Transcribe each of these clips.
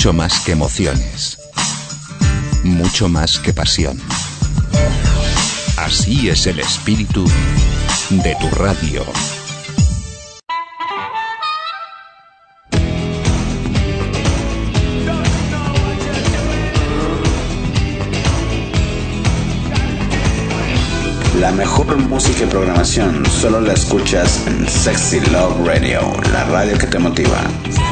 mucho más que emociones, mucho más que pasión. Así es el espíritu de tu radio. La mejor música y programación solo la escuchas en Sexy Love Radio, la radio que te motiva.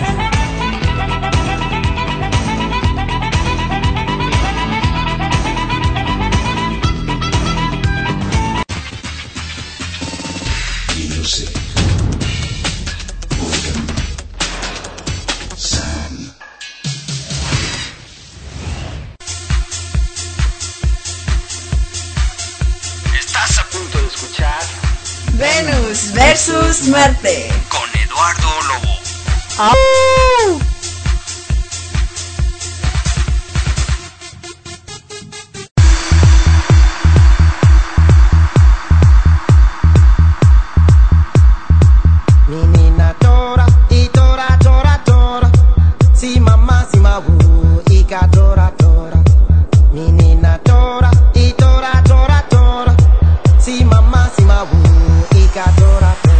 Venus versus Marte con Eduardo Lobo. ¡Oh! Menina tora y tora tora tora, si mamá si mabu y ka tora tora. Menina tora y tora tora tora, si mamá si mabu y ka tora tora.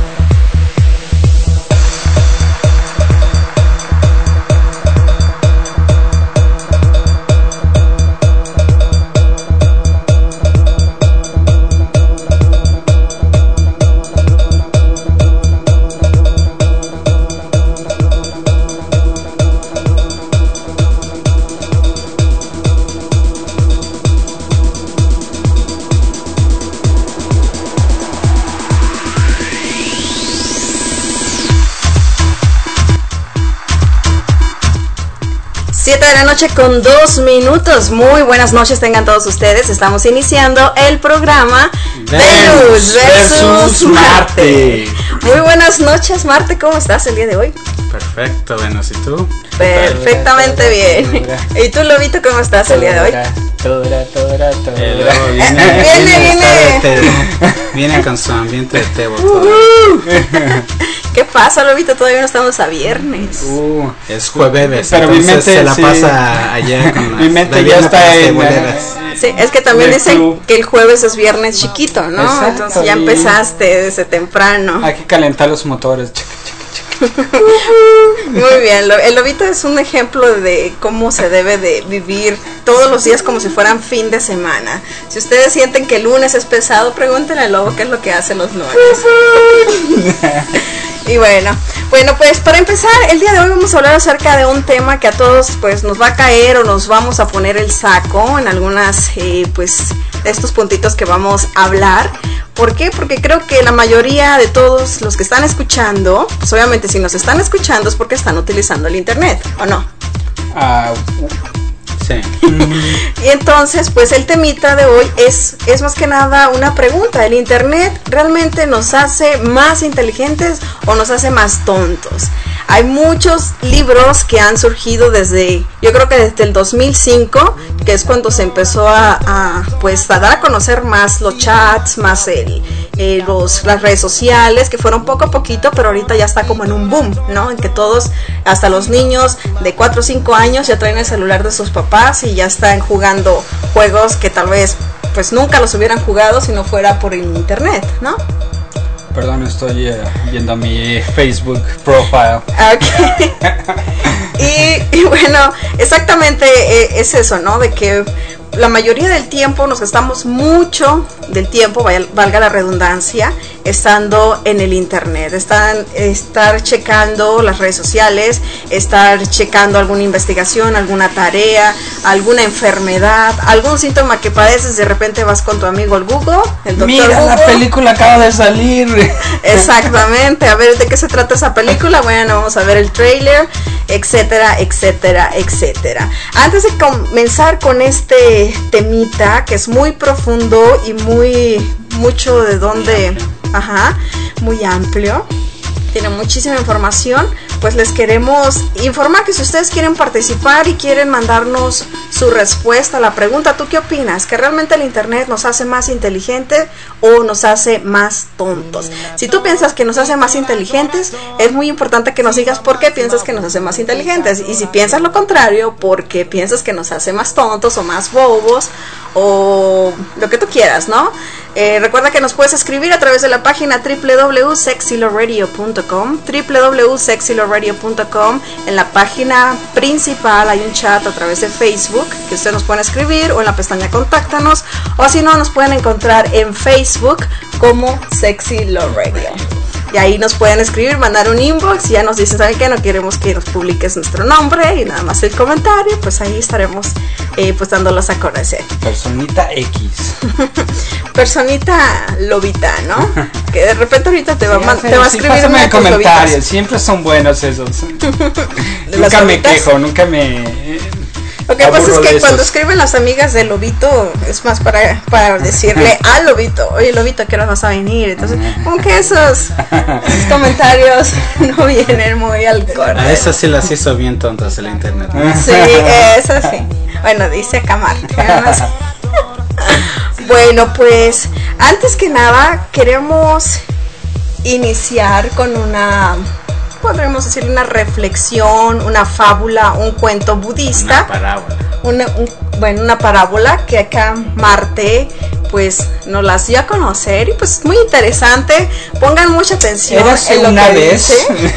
De la noche con 2 minutos. Muy buenas noches tengan todos ustedes. Estamos iniciando el programa Venus versus Marte. Muy buenas noches, Marte. ¿Cómo estás el día de hoy? Perfecto, Venus. ¿Y tú? Perfectamente bien. ¿Y tú, Lobito, cómo estás el día de hoy? Viene con su ambiente de tebo. ¿Qué pasa, Lobito? Todavía no estamos a viernes. Es jueves, pero mi mente se la pasa allá con mi mente ya está en sí, es que también dicen que el jueves es viernes chiquito, ¿no? Exacto, entonces ya empezaste desde temprano. Hay que calentar los motores. Muy bien, el Lobito es un ejemplo de cómo se debe de vivir todos los días como si fueran fin de semana. Si ustedes sienten que el lunes es pesado, pregúntenle al Lobo qué es lo que hace los lunes. Y bueno, pues para empezar, el día de hoy vamos a hablar acerca de un tema que a todos pues nos va a caer o nos vamos a poner el saco en algunas pues de estos puntitos que vamos a hablar. ¿Por qué? Porque creo que la mayoría de todos los que están escuchando, pues obviamente si nos están escuchando es porque están utilizando el internet, ¿o no? Sí. Y entonces, pues el temita de hoy es más que nada una pregunta. ¿El internet realmente nos hace más inteligentes o nos hace más tontos? Hay muchos libros que han surgido yo creo que desde el 2005, que es cuando se empezó a dar a conocer más los chats, más las redes sociales, que fueron poco a poquito, pero ahorita ya está como en un boom, ¿no? En que todos, hasta los niños de 4 o 5 años ya traen el celular de sus papás y ya están jugando juegos que tal vez pues nunca los hubieran jugado si no fuera por el internet, ¿no? Perdón, estoy viendo mi Facebook profile. Okay. y bueno, exactamente es eso, ¿no? De que la mayoría del tiempo nos gastamos mucho del tiempo, valga la redundancia, estando en el internet, estar checando las redes sociales, estar checando alguna investigación, alguna tarea, alguna enfermedad, algún síntoma que padeces, de repente vas con tu amigo el Google, el doctor Mira, Google. La película acaba de salir. Exactamente, a ver de qué se trata esa película, bueno, vamos a ver el trailer, etcétera, etcétera, etcétera. Antes de comenzar con este temita que es muy profundo y mucho de dónde, muy amplio, tiene muchísima información, pues les queremos informar que si ustedes quieren participar y quieren mandarnos su respuesta a la pregunta, ¿tú qué opinas? ¿Que realmente el internet nos hace más inteligentes o nos hace más tontos? Si tú piensas que nos hace más inteligentes, es muy importante que nos digas por qué piensas que nos hace más inteligentes. Y si piensas lo contrario, ¿por qué piensas que nos hace más tontos o más bobos o lo que tú quieras, ¿no? Recuerda que nos puedes escribir a través de la página www.sexylowradio.com, www.sexylowradio.com. En la página principal hay un chat a través de Facebook que ustedes nos pueden escribir, o en la pestaña Contáctanos, o si no, nos pueden encontrar en Facebook como Sexy Love Radio. Y ahí nos pueden escribir, mandar un inbox y ya nos dicen, ¿saben qué? No queremos que nos publiques nuestro nombre y nada más el comentario, pues ahí estaremos pues dándolos a conocer. Personita X. Personita lobita, ¿no? Que de repente ahorita te va a escribir pásame en comentarios, lobitas. Siempre son buenos esos. Nunca me quejo, nunca me... Lo que pasa es que cuando escriben las amigas de Lobito es más para decirle al Lobito, oye Lobito, ¿qué hora vas a venir? Entonces, como que esos comentarios no vienen muy al corte. A esas sí las hizo bien tontas el internet, ¿no? Sí, esas sí. Bueno, dice Camarte. Bueno, pues antes que nada queremos iniciar con una, podríamos decir, una reflexión, una fábula, un cuento budista. Una parábola que acá Marte pues nos las dio a conocer y pues muy interesante. Pongan mucha atención en lo que dice.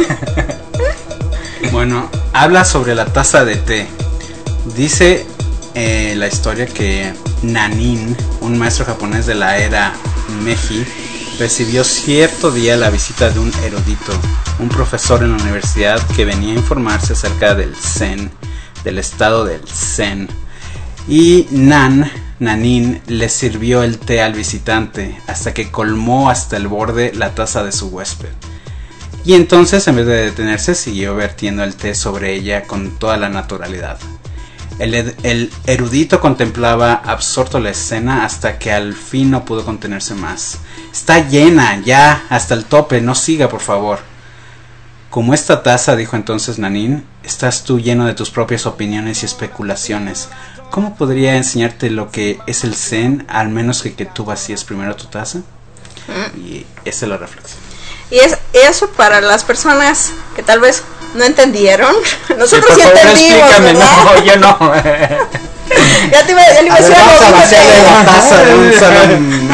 Bueno, habla sobre la taza de té. Dice la historia que Nanin, un maestro japonés de la era Meiji, recibió cierto día la visita de un erudito, un profesor en la universidad que venía a informarse acerca del Zen, del estado del Zen. Y Nanin le sirvió el té al visitante hasta que colmó hasta el borde la taza de su huésped. Y entonces, en vez de detenerse, siguió vertiendo el té sobre ella con toda la naturalidad. El erudito contemplaba absorto la escena hasta que al fin no pudo contenerse más. Está llena, ya, hasta el tope, no siga, por favor. Como esta taza, dijo entonces Nanin, estás tú lleno de tus propias opiniones y especulaciones. ¿Cómo podría enseñarte lo que es el Zen, al menos que tú vacíes primero tu taza? Y esa es la reflexión. Y es eso para las personas que tal vez no entendieron. Nosotros sí entendimos, explícame, ¿verdad? no, yo no. Ya le iba a decir vamos a vaciarle la taza de un solo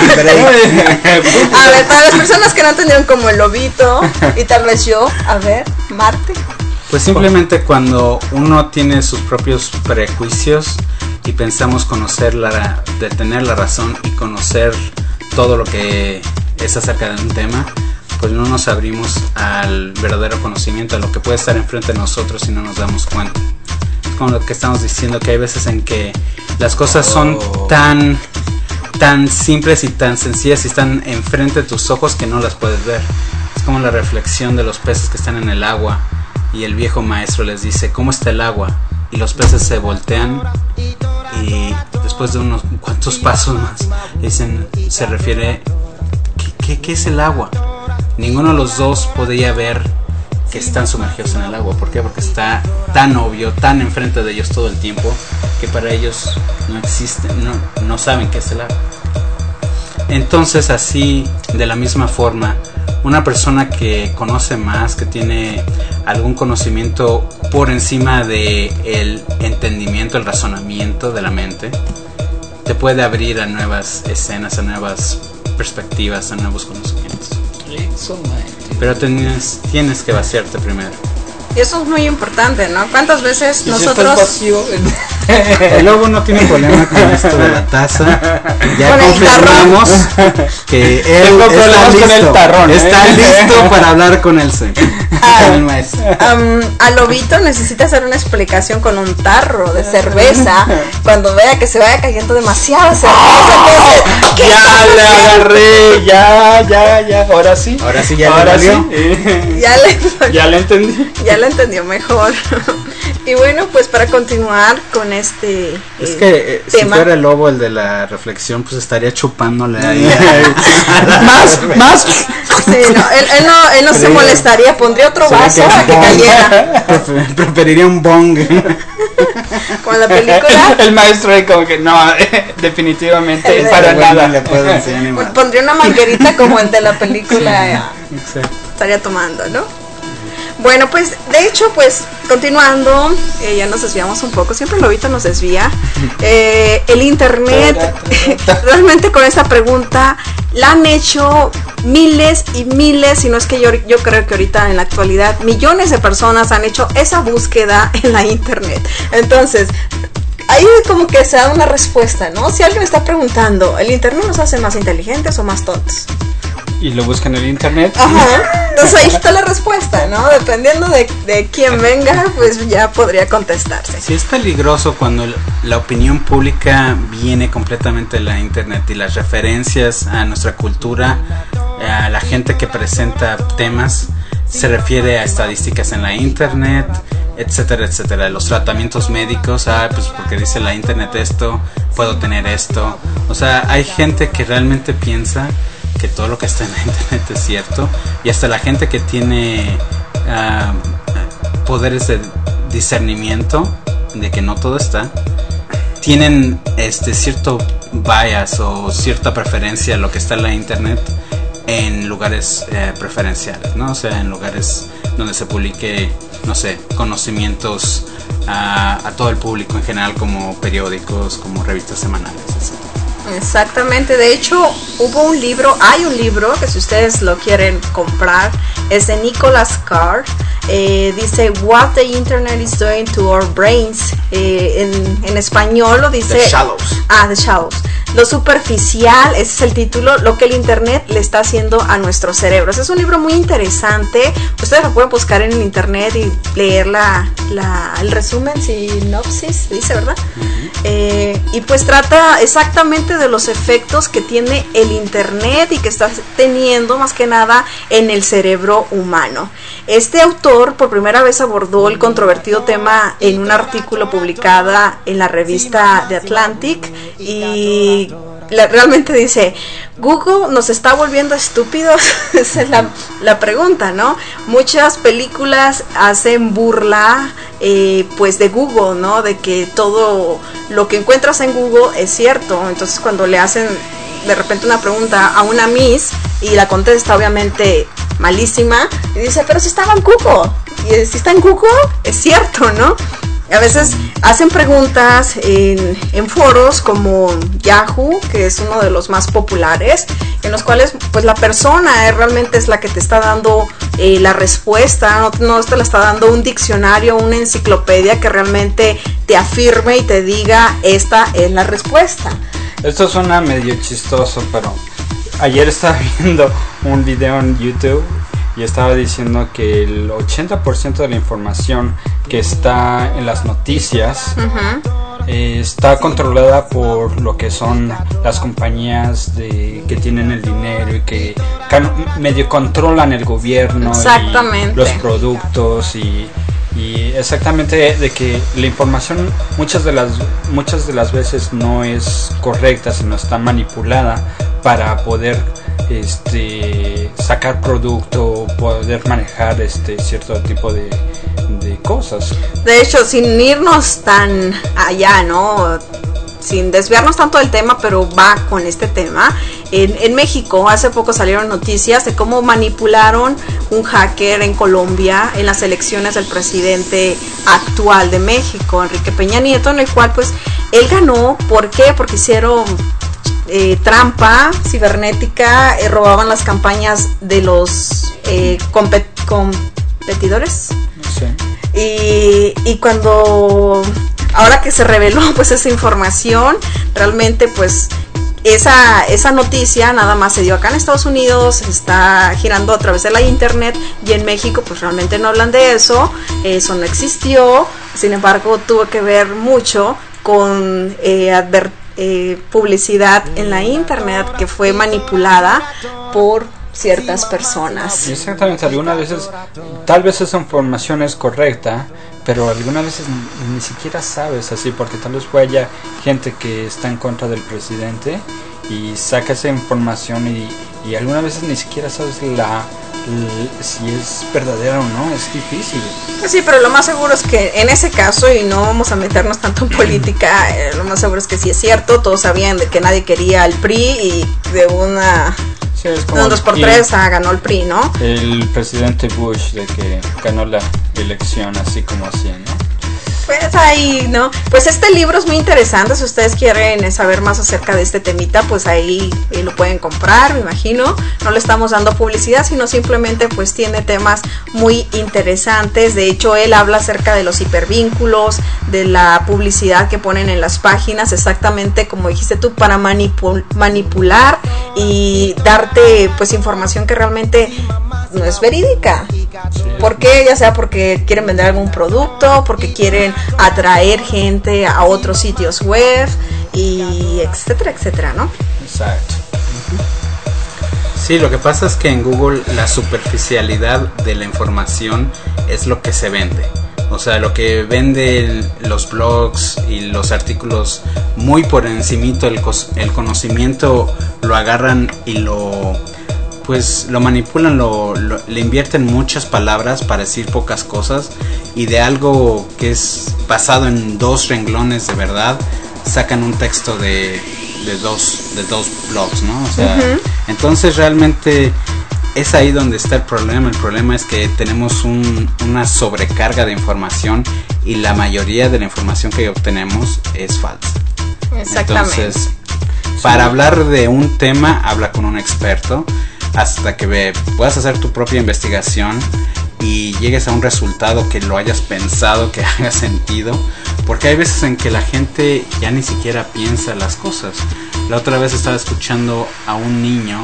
break. A ver, para las personas que no entendieron, como el Lobito y tal vez yo, a ver, Marte. Pues simplemente cuando uno tiene sus propios prejuicios y pensamos de tener la razón y conocer todo lo que es acerca de un tema, pues no nos abrimos al verdadero conocimiento, a lo que puede estar enfrente de nosotros y no nos damos cuenta. Es como lo que estamos diciendo, que hay veces en que las cosas son tan simples y tan sencillas y están enfrente de tus ojos que no las puedes ver. Es como la reflexión de los peces que están en el agua y el viejo maestro les dice, ¿cómo está el agua? Y los peces se voltean y después de unos cuantos pasos más dicen, se refiere, ¿qué es el agua? Ninguno de los dos podía ver que están sumergidos en el agua. ¿Por qué? Porque está tan obvio, tan enfrente de ellos todo el tiempo, que para ellos no existe, no saben qué es el agua. Entonces, así, de la misma forma, una persona que conoce más, que tiene algún conocimiento por encima del entendimiento, el razonamiento de la mente, te puede abrir a nuevas escenas, a nuevas perspectivas, a nuevos conocimientos. Pero tienes que vaciarte primero. Y eso es muy importante, ¿no? ¿Cuántas veces nosotros... El lobo no tiene problema con esto de la taza. Ya confirmamos que él está listo, con el tarrón, está listo para hablar con el maestro. A Lobito necesita hacer una explicación con un tarro de cerveza cuando vea que se vaya cayendo demasiada cerveza. Entonces, ya le agarré, ya. Ahora sí, ya le entendí. Ya le entendió mejor. Y bueno, pues para continuar con este es que si fuera el lobo el de la reflexión, pues estaría chupándole ahí. más Sí, no, él no se molestaría, pondría otro vaso a que cayera. Preferiría un bong. Como en la película. El maestro ahí como que no, definitivamente para nada. Le puedo enseñar Pues pondría una manguerita como el de la película. Exacto. Estaría tomando, ¿no? Bueno, pues de hecho, pues continuando, ya nos desviamos un poco, siempre Lobito nos desvía. El internet, realmente con esta pregunta la han hecho miles y miles, si no es que yo creo que ahorita en la actualidad millones de personas han hecho esa búsqueda en la internet. Entonces, ahí como que se da una respuesta, ¿no? Si alguien está preguntando, ¿el internet nos hace más inteligentes o más tontos? Y lo buscan en el internet. Ajá, entonces ahí está la respuesta, ¿no? Dependiendo de quién venga, pues ya podría contestarse. Sí, es peligroso cuando la opinión pública viene completamente de la internet y las referencias a nuestra cultura, a la gente que presenta temas, se refiere a estadísticas en la internet, etcétera, etcétera. Los tratamientos médicos, pues porque dice la internet esto, puedo tener esto. O sea, hay gente que realmente piensa que todo lo que está en la internet es cierto, y hasta la gente que tiene poderes de discernimiento de que no todo está, tienen cierto bias o cierta preferencia a lo que está en la internet en lugares preferenciales, ¿no? O sea, en lugares donde se publique, no sé, conocimientos a todo el público en general, como periódicos, como revistas semanales, etc. Exactamente, de hecho hay un libro que si ustedes lo quieren comprar, es de Nicholas Carr, dice What the Internet is Doing to Our Brains, en español lo dice The Shallows. The Shallows, lo superficial, ese es el título, lo que el internet le está haciendo a nuestros cerebros. Es un libro muy interesante, ustedes lo pueden buscar en el internet y leer el resumen, sinopsis, dice, ¿verdad? Uh-huh. Y pues trata exactamente de los efectos que tiene el internet y que está teniendo más que nada en el cerebro humano. Este autor por primera vez abordó el controvertido tema en un artículo publicada en la revista The Atlantic y realmente dice, Google nos está volviendo estúpidos. Esa es la pregunta, ¿no? Muchas películas hacen burla pues de Google, ¿no? De que todo lo que encuentras en Google es cierto. Entonces cuando le hacen de repente una pregunta a una Miss y la contesta obviamente malísima y dice, pero si estaba en Google, y si está en Google es cierto, ¿no? A veces hacen preguntas en foros como Yahoo, que es uno de los más populares, en los cuales pues la persona realmente es la que te está dando la respuesta, no te la está dando un diccionario, una enciclopedia que realmente te afirme y te diga esta es la respuesta. Esto suena medio chistoso, pero ayer estaba viendo un video en YouTube y estaba diciendo que el 80% de la información que está en las noticias está controlada por lo que son las compañías que tienen el dinero y que medio controlan el gobierno. Exactamente. Y los productos y exactamente de que la información muchas de las veces no es correcta, sino está manipulada para poder sacar producto, poder manejar cierto tipo de cosas. De hecho, sin irnos tan allá, ¿no? Sin desviarnos tanto del tema, pero va con este tema. En México hace poco salieron noticias de cómo manipularon un hacker en Colombia en las elecciones del presidente actual de México, Enrique Peña Nieto, en el cual pues él ganó. ¿Por qué? Porque hicieron trampa cibernética, robaban las campañas de los competidores. Sí. Y cuando ahora que se reveló pues esa información, realmente pues esa noticia nada más se dio acá en Estados Unidos, está girando a través de la internet, y en México pues realmente no hablan de eso no existió. Sin embargo, tuvo que ver mucho con publicidad en la internet que fue manipulada por ciertas personas. Exactamente, algunas veces tal vez esa información es correcta, pero algunas veces ni siquiera sabes así, porque tal vez haya gente que está en contra del presidente y saca esa información y y algunas veces ni siquiera sabes si es verdadera o no, es difícil. Sí, pero lo más seguro es que en ese caso, y no vamos a meternos tanto en política, lo más seguro es que sí es cierto, todos sabían de que nadie quería al PRI y de una... Sí, es como un 2x3 ganó el PRI, ¿no? El presidente Bush, de que ganó la elección así como así, ¿no? Pues ahí, ¿no? Pues este libro es muy interesante, si ustedes quieren saber más acerca de este temita, pues ahí lo pueden comprar, me imagino. No le estamos dando publicidad, sino simplemente pues tiene temas muy interesantes. De hecho, él habla acerca de los hipervínculos, de la publicidad que ponen en las páginas, exactamente como dijiste tú, para manipular y darte pues información que realmente no es verídica. ¿Por qué? Ya sea porque quieren vender algún producto, porque quieren atraer gente a otros sitios web y etcétera, etcétera, ¿no? Exacto. Sí, lo que pasa es que en Google la superficialidad de la información es lo que se vende. O sea, lo que vende los blogs y los artículos muy por encimito, el conocimiento lo agarran y lo manipulan, le invierten muchas palabras para decir pocas cosas, y de algo que es basado en 2 renglones de verdad sacan un texto de dos blogs, ¿no? O sea, entonces realmente es ahí donde está el problema. El problema es que tenemos una sobrecarga de información y la mayoría de la información que obtenemos es falsa. Exactamente. Entonces, para hablar de un tema, habla con un experto hasta que puedas hacer tu propia investigación y llegues a un resultado que lo hayas pensado, que haga sentido, porque hay veces en que la gente ya ni siquiera piensa las cosas. La otra vez estaba escuchando a un niño,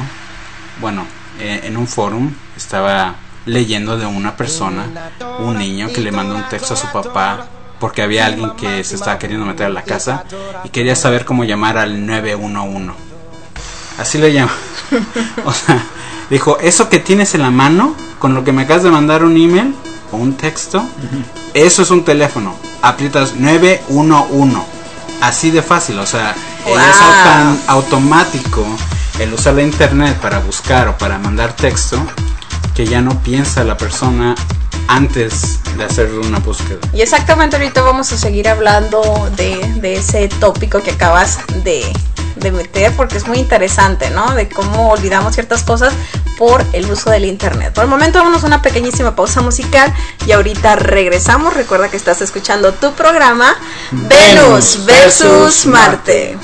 en un fórum estaba leyendo de una persona, un niño que le mandó un texto a su papá porque había alguien que se estaba queriendo meter a la casa y quería saber cómo llamar al 911. Así le llama. O sea, dijo, eso que tienes en la mano, con lo que me acabas de mandar un email o un texto, eso es un teléfono. Aprietas 911. Así de fácil, o sea, wow. Es tan automático el usar la internet para buscar o para mandar texto que ya no piensa la persona antes de hacer una búsqueda. Y exactamente ahorita vamos a seguir hablando de ese tópico que acabas de meter, porque es muy interesante, ¿no? De cómo olvidamos ciertas cosas por el uso del internet. Por el momento vámonos a una pequeñísima pausa musical y ahorita regresamos. Recuerda que estás escuchando tu programa Venus versus Marte.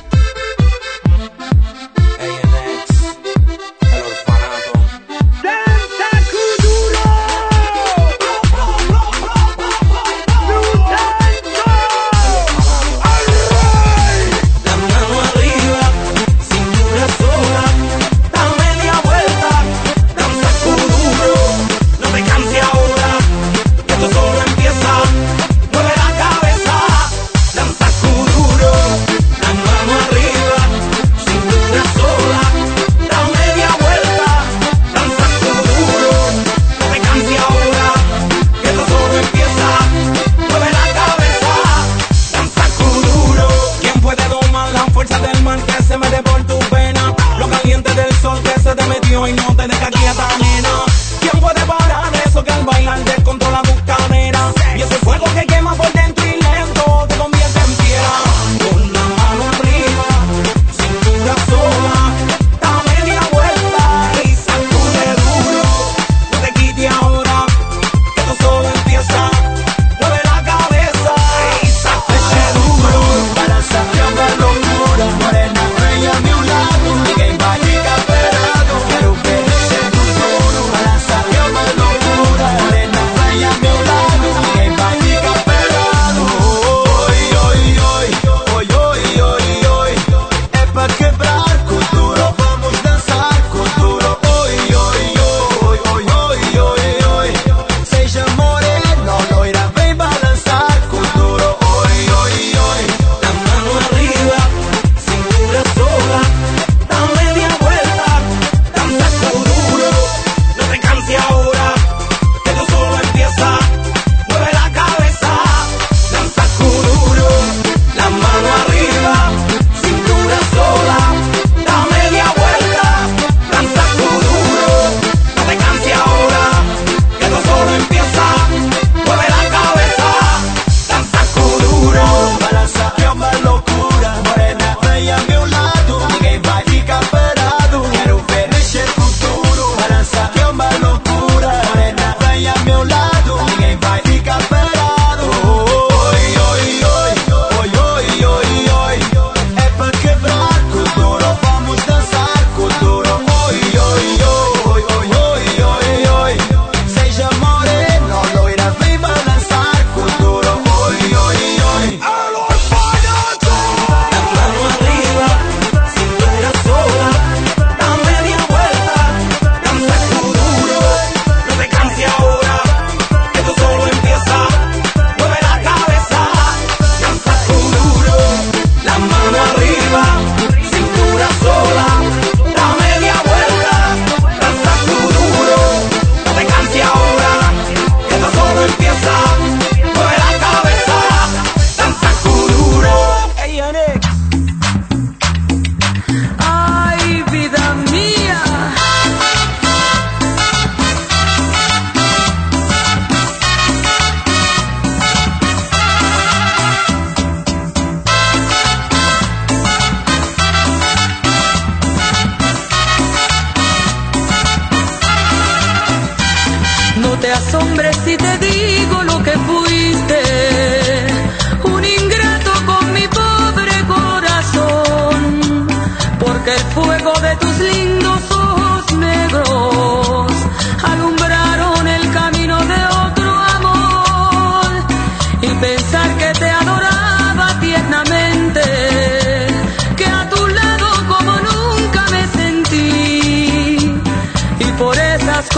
Yeah.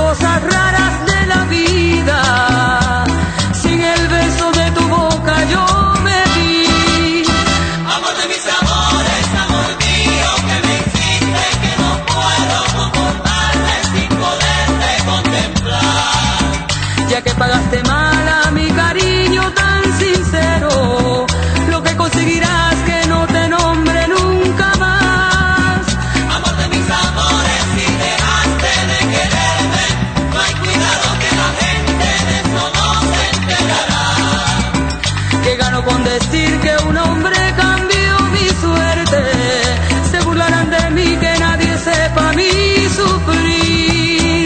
cosas raras de la vida. Sin el beso de tu boca yo me vi. Amor de mis amores, amor mío, que me hiciste que no puedo comportarme sin poderte contemplar. Ya que pagaste mal a mi cariño tan sincero, lo que conseguirás que no te nombre nunca más. Amor de mis amores, si dejaste de quererme, no hay cuidado que la gente de eso no se enterará. Que gano con decir que un hombre cambió mi suerte. Se burlarán de mí, que nadie sepa mi sufrir.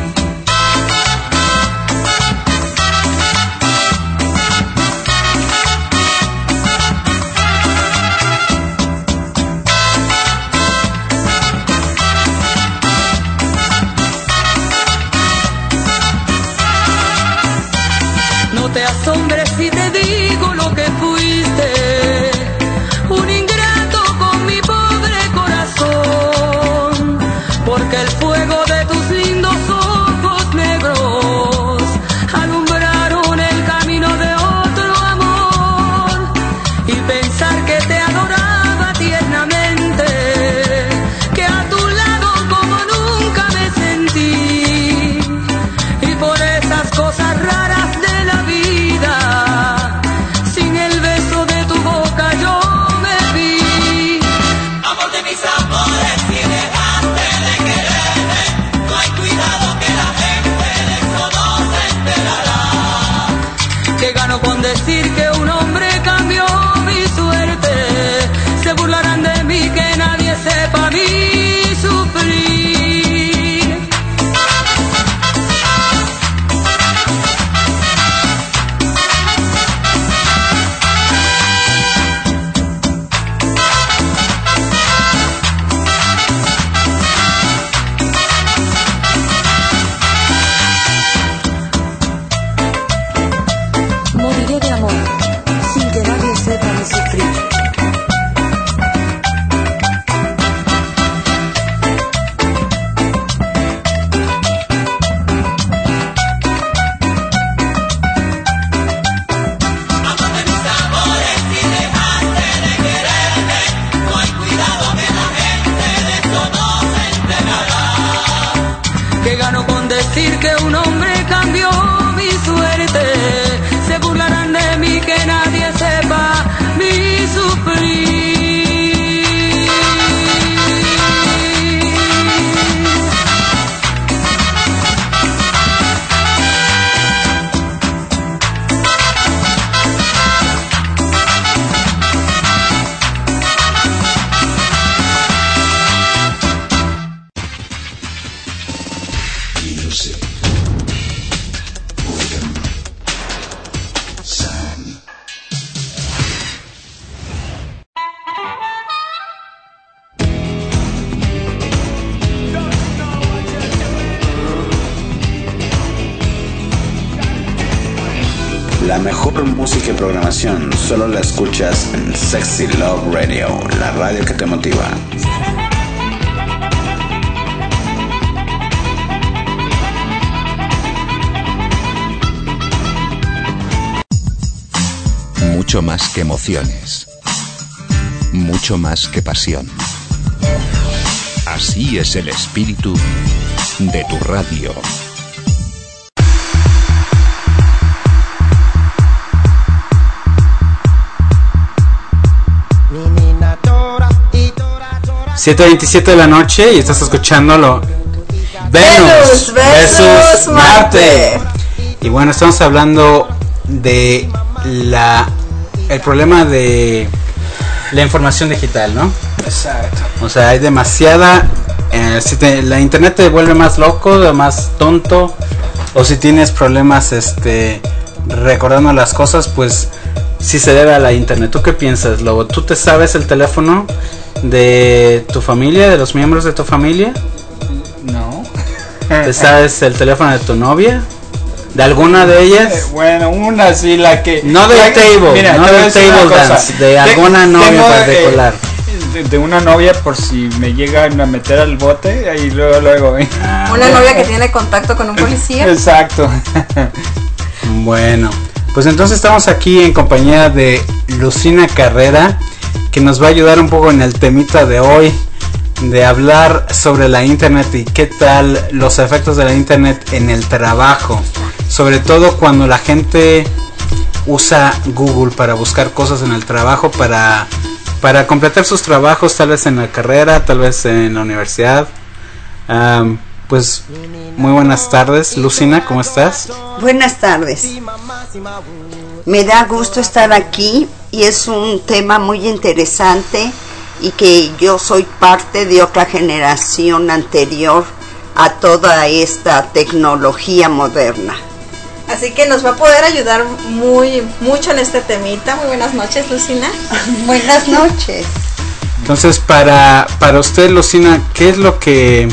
No te asombres si te digo lo que fuiste, un ingrato con mi pobre corazón, porque el fuego de tus lindos ojos negros alumbraron el camino de otro amor, y pensar que te adoraba tiernamente, que a tu lado como nunca me sentí, y por esas cosas raras de la vida, sin el beso de tu boca yo me vi. Amor de mis amores, si dejaste de quererme, no hay cuidado que la gente de eso no se enterará. Que gano con decir que un hombre cambió mi suerte. Se burlarán de mí, que nadie sepa mi sufrir. Moriré de amor, sin que nadie sepa mi sufrir. Amor de mis amores, si dejaste de quererme, no hay cuidado que la gente de eso no se enterará. Que gano con decir que un hombre cambió mi suerte. Se burlarán de mí, que nadie sepa mi sufrir. Music. Rhythm. Sound. La mejor música y programación solo la escuchas en Sexy Love Radio, la radio que te motiva. Mucho más que emociones. Mucho más que pasión. Así es el espíritu de tu radio. Mi nina Dora y Dora, Dora. 7:27 de la noche y estás escuchándolo. Venus versus Marte. Y bueno, estamos hablando de el problema de la información digital, ¿no? Exacto. O sea, hay demasiada. La internet te vuelve más loco, más tonto. O si tienes problemas recordando las cosas, pues sí se debe a la internet. ¿Tú qué piensas, Lobo? ¿Tú te sabes el teléfono de tu familia, de los miembros de tu familia? No. ¿Te sabes el teléfono de tu novia? ¿De alguna de ellas? Bueno, una sí, la que... No del table, mira, no del table dance, de alguna novia particular. de una novia por si me llegan a meter al bote, ahí luego. Una novia que tiene contacto con un policía. Exacto. Bueno, pues entonces estamos aquí en compañía de Lucina Carrera, que nos va a ayudar un poco en el temita de hoy, de hablar sobre la internet y qué tal los efectos de la internet en el trabajo, sobre todo cuando la gente usa Google para buscar cosas en el trabajo, para completar sus trabajos, tal vez en la carrera, tal vez en la universidad. Pues muy buenas tardes, Lucina, ¿cómo estás? Buenas tardes. Me da gusto estar aquí y es un tema muy interesante y que yo soy parte de otra generación anterior a toda esta tecnología moderna. Así que nos va a poder ayudar mucho en este temita. Muy buenas noches, Lucina. Buenas noches. Entonces, para usted, Lucina, ¿qué es lo que,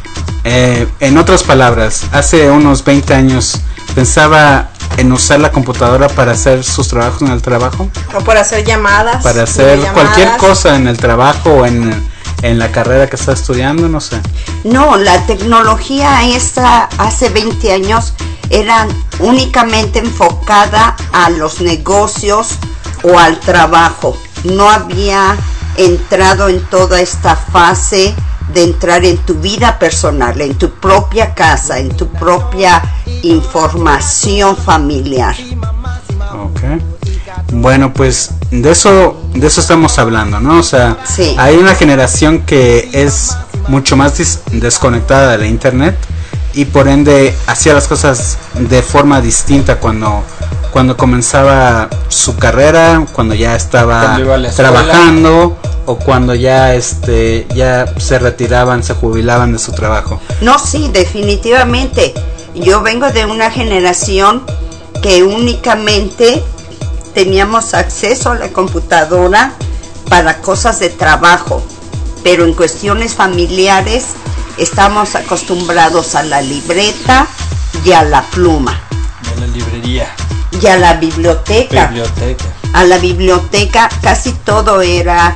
en otras palabras, hace unos 20 años pensaba en usar la computadora para hacer sus trabajos en el trabajo? O para hacer llamadas. Para hacer cualquier cosa en el trabajo o en la carrera que está estudiando, no sé. No, la tecnología esta hace 20 años era únicamente enfocada a los negocios o al trabajo. No había entrado en toda esta fase de entrar en tu vida personal, en tu propia casa, en tu propia información familiar. Okay. Bueno, pues de eso estamos hablando, ¿no? O sea, sí. Hay una generación que es mucho más desconectada de la internet y por ende hacía las cosas de forma distinta cuando comenzaba su carrera, cuando ya estaba trabajando o cuando ya se retiraban, se jubilaban de su trabajo. No, sí, definitivamente. Yo vengo de una generación que únicamente teníamos acceso a la computadora para cosas de trabajo, pero en cuestiones familiares estamos acostumbrados a la libreta y a la pluma. Y a la librería. Y a la biblioteca. A la biblioteca casi todo era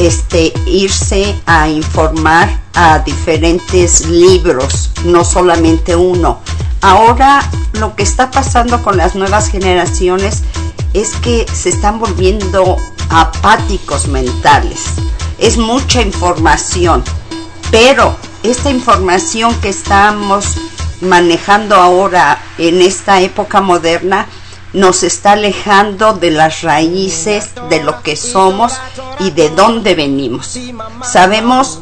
irse a informar a diferentes libros, no solamente uno. Ahora lo que está pasando con las nuevas generaciones es que se están volviendo apáticos mentales. Es mucha información, pero esta información que estamos manejando ahora en esta época moderna nos está alejando de las raíces de lo que somos y de dónde venimos. Sabemos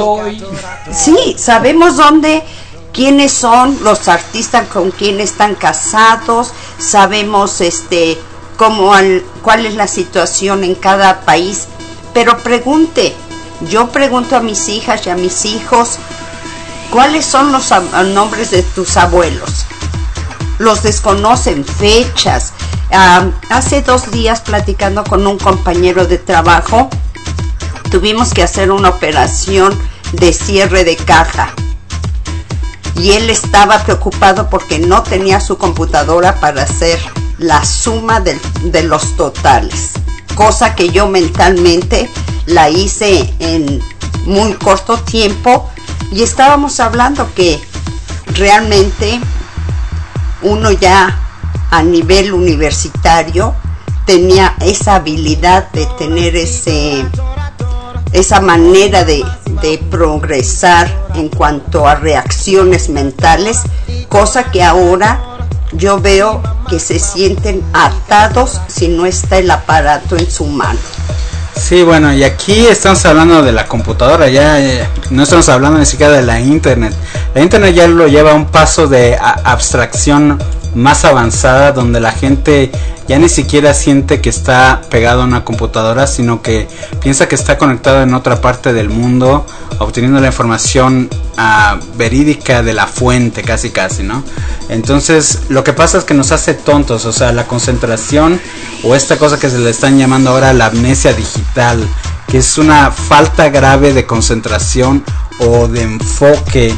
quiénes son los artistas, con quién están casados, sabemos cuál es la situación en cada país, pero yo pregunto a mis hijas y a mis hijos, ¿cuáles son los nombres de tus abuelos? Los desconocen, fechas. Hace 2 días, platicando con un compañero de trabajo, tuvimos que hacer una operación de cierre de caja y él estaba preocupado porque no tenía su computadora para hacer la suma de los totales, cosa que yo mentalmente la hice en muy corto tiempo, y estábamos hablando que realmente uno ya a nivel universitario tenía esa habilidad de tener esa manera de progresar en cuanto a reacciones mentales, cosa que ahora yo veo que se sienten atados si no está el aparato en su mano. Sí, bueno, y aquí estamos hablando de la computadora, ya no estamos hablando ni siquiera de la internet. La internet ya lo lleva a un paso de abstracción más avanzada, donde la gente ya ni siquiera siente que está pegado a una computadora, sino que piensa que está conectado en otra parte del mundo, obteniendo la información verídica de la fuente, casi, ¿no? Entonces, lo que pasa es que nos hace tontos, o sea, la concentración, o esta cosa que se le están llamando ahora la amnesia digital, que es una falta grave de concentración o de enfoque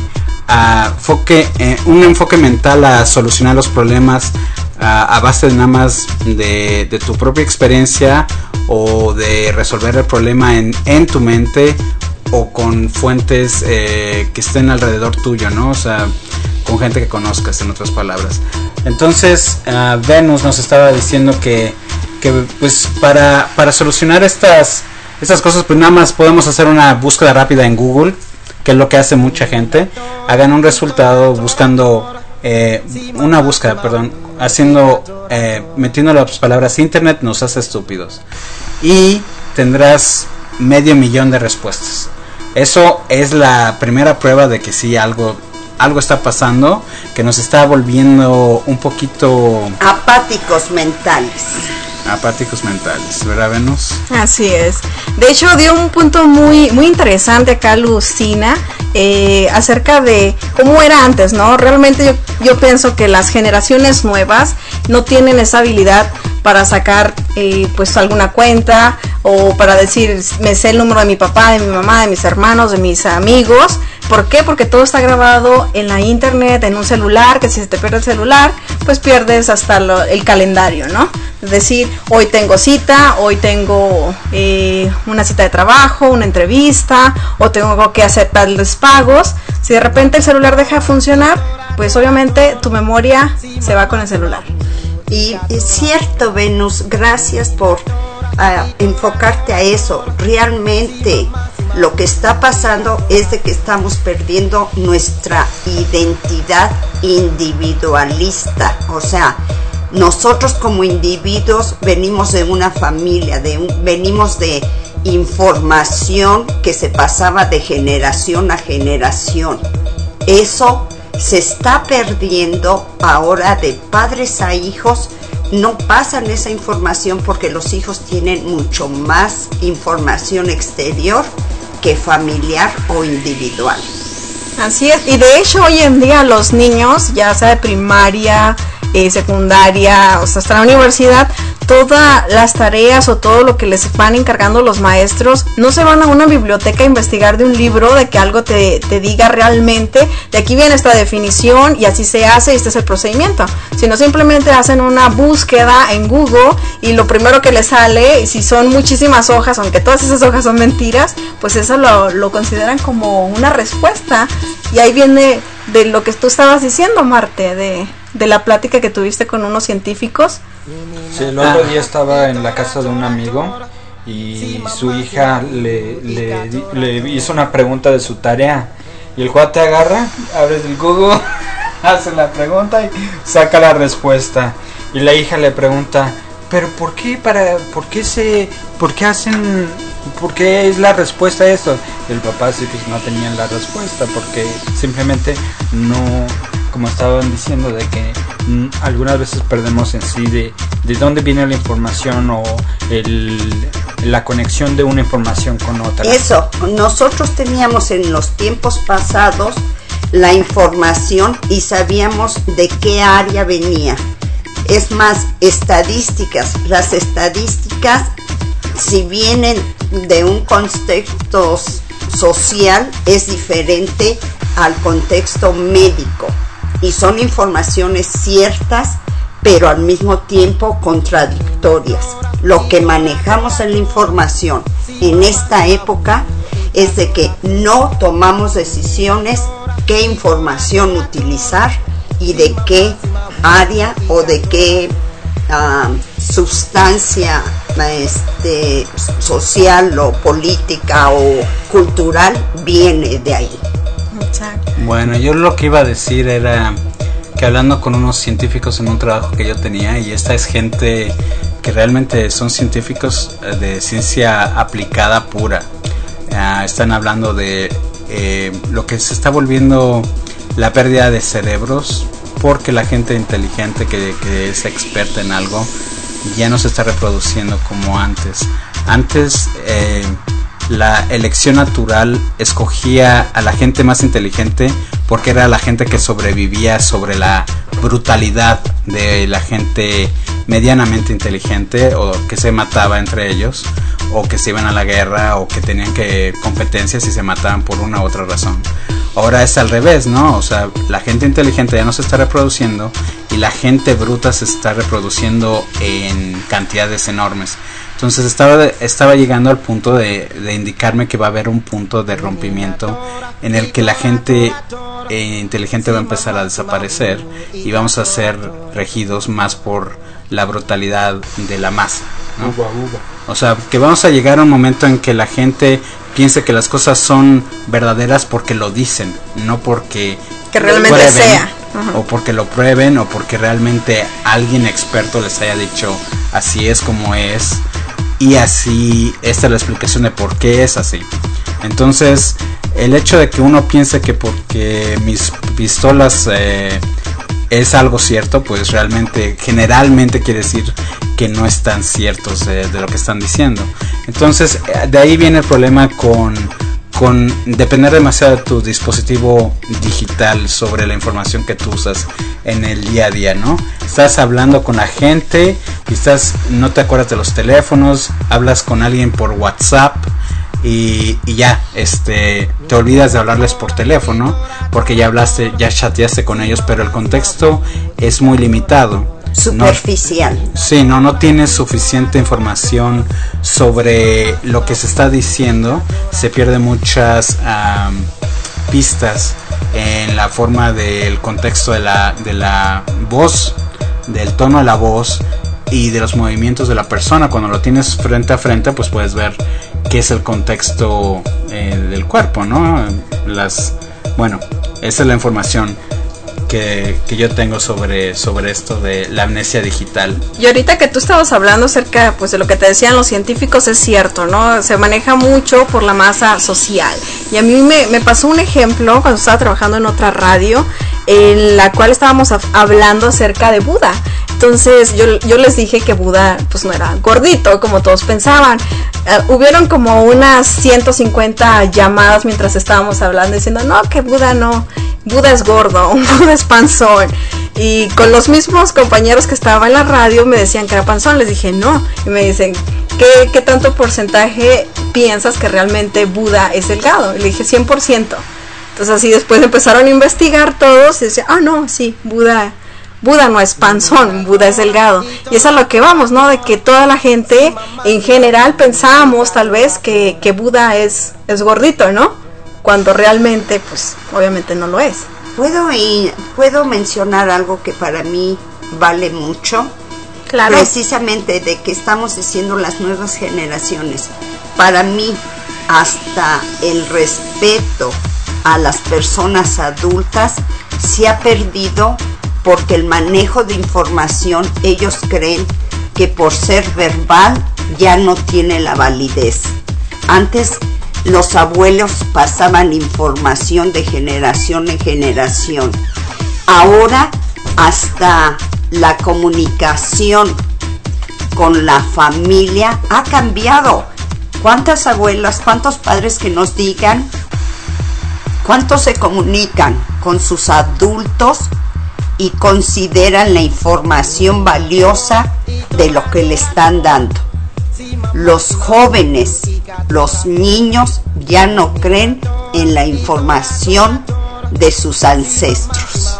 un enfoque mental a solucionar los problemas a base de nada más de tu propia experiencia o de resolver el problema en tu mente o con fuentes que estén alrededor tuyo, ¿no? O sea, con gente que conozcas, en otras palabras. Entonces, Venus nos estaba diciendo que pues para solucionar estas cosas, pues nada más podemos hacer una búsqueda rápida en Google, que es lo que hace mucha gente. Hagan un resultado buscando una búsqueda, metiendo las palabras internet nos hace estúpidos, y tendrás 500,000 de respuestas. Eso es la primera prueba de que sí algo está pasando, que nos está volviendo un poquito apáticos mentales, ¿verdad, Venus? Así es. De hecho, dio un punto muy muy interesante acá Lucina, acerca de cómo era antes, ¿no? Realmente yo pienso que las generaciones nuevas no tienen esa habilidad para sacar pues alguna cuenta, o para decir, me sé el número de mi papá, de mi mamá, de mis hermanos, de mis amigos. ¿Por qué? Porque todo está grabado en la internet, en un celular, que si se te pierde el celular, pues pierdes hasta el calendario, ¿no? Es decir, hoy tengo cita, hoy tengo una cita de trabajo, una entrevista, o tengo que hacer tales pagos. Si de repente el celular deja de funcionar, pues obviamente tu memoria se va con el celular. Y es cierto, Venus, gracias por enfocarte a eso. Realmente lo que está pasando es de que estamos perdiendo nuestra identidad individualista. O sea, nosotros como individuos venimos de una familia, venimos de información que se pasaba de generación a generación. Eso se está perdiendo ahora, de padres a hijos. No pasan esa información porque los hijos tienen mucho más información exterior que familiar o individual. Así es, y de hecho hoy en día los niños, ya sea de primaria, secundaria, o sea, hasta la universidad, todas las tareas o todo lo que les van encargando los maestros, no se van a una biblioteca a investigar de un libro, de que algo te diga realmente, de aquí viene esta definición y así se hace y este es el procedimiento, sino simplemente hacen una búsqueda en Google y lo primero que les sale, y si son muchísimas hojas, aunque todas esas hojas son mentiras, pues eso lo consideran como una respuesta. Y ahí viene de lo que tú estabas diciendo, Marte, de la plática que tuviste con unos científicos. Sí, el otro día estaba en la casa de un amigo y su hija le hizo una pregunta de su tarea, y el cuate agarra, abre el Google, hace la pregunta y saca la respuesta, y la hija le pregunta, pero ¿por qué es la respuesta a esto? Y el papá sí, pues no tenían la respuesta, porque simplemente no, como estaban diciendo, de que algunas veces perdemos en sí de dónde viene la información o la conexión de una información con otra. Eso, nosotros teníamos en los tiempos pasados la información y sabíamos de qué área venía. Es más, estadísticas, las estadísticas, si vienen de un contexto social, es diferente al contexto médico, y son informaciones ciertas pero al mismo tiempo contradictorias. Lo que manejamos en la información en esta época es de que no tomamos decisiones qué información utilizar y de qué área o de qué sustancia social o política o cultural viene de ahí. Exacto. Bueno, yo lo que iba a decir era que hablando con unos científicos en un trabajo que yo tenía, y esta es gente que realmente son científicos de ciencia aplicada pura, están hablando de lo que se está volviendo la pérdida de cerebros, porque la gente inteligente que es experta en algo ya no se está reproduciendo como antes. Antes la elección natural escogía a la gente más inteligente porque era la gente que sobrevivía sobre la brutalidad de la gente medianamente inteligente, o que se mataba entre ellos, o que se iban a la guerra, o que tenían que competencias y se mataban por una u otra razón. Ahora es al revés, ¿no? O sea, la gente inteligente ya no se está reproduciendo y la gente bruta se está reproduciendo en cantidades enormes. Entonces estaba llegando al punto de indicarme que va a haber un punto de rompimiento en el que la gente inteligente va a empezar a desaparecer y vamos a ser regidos más por la brutalidad de la masa, ¿no? O sea, que vamos a llegar a un momento en que la gente piense que las cosas son verdaderas porque lo dicen, no porque que realmente prueben, sea. o porque lo prueben, o porque realmente alguien experto les haya dicho así es como es, y así esta es la explicación de por qué es así. Entonces el hecho de que uno piense que porque mis pistolas es algo cierto, pues realmente generalmente quiere decir que no están ciertos de lo que están diciendo. Entonces de ahí viene el problema con depender demasiado de tu dispositivo digital sobre la información que tú usas en el día a día, ¿no? Estás hablando con la gente y no te acuerdas de los teléfonos, hablas con alguien por WhatsApp y ya te olvidas de hablarles por teléfono porque ya chateaste con ellos, pero el contexto es muy limitado. Superficial. No tienes suficiente información sobre lo que se está diciendo. Se pierden muchas pistas en la forma del contexto de la voz, del tono de la voz y de los movimientos de la persona. Cuando lo tienes frente a frente, pues puedes ver qué es el contexto del cuerpo, ¿no? Esa es la información que yo tengo sobre esto de la amnesia digital. Y ahorita que tú estabas hablando acerca pues de lo que te decían los científicos, es cierto, ¿no? Se maneja mucho por la masa social. Y a mí me pasó un ejemplo cuando estaba trabajando en otra radio, en la cual estábamos hablando acerca de Buda. Entonces yo les dije que Buda pues no era gordito como todos pensaban. Hubieron como unas 150 llamadas mientras estábamos hablando diciendo no, que Buda no, Buda es gordo, Buda es panzón. Y con los mismos compañeros que estaban en la radio me decían que era panzón. Les dije no, y me dicen ¿qué tanto porcentaje piensas que realmente Buda es delgado? Y le dije 100%. Entonces así después empezaron a investigar todos y decían no, sí, Buda no es panzón, Buda es delgado. Y es a lo que vamos, ¿no? De que toda la gente en general pensábamos tal vez que Buda es gordito, ¿no? Cuando realmente, pues, obviamente no lo es. ¿Puedo mencionar algo que para mí vale mucho? Claro. Precisamente de que estamos diciendo las nuevas generaciones. Para mí, hasta el respeto a las personas adultas se ha perdido porque el manejo de información, ellos creen que por ser verbal ya no tiene la validez. Antes los abuelos pasaban información de generación en generación. Ahora hasta la comunicación con la familia ha cambiado. ¿Cuántas abuelas, cuántos padres que nos digan cuánto se comunican con sus adultos y consideran la información valiosa de lo que le están dando? Los jóvenes, los niños ya no creen en la información de sus ancestros.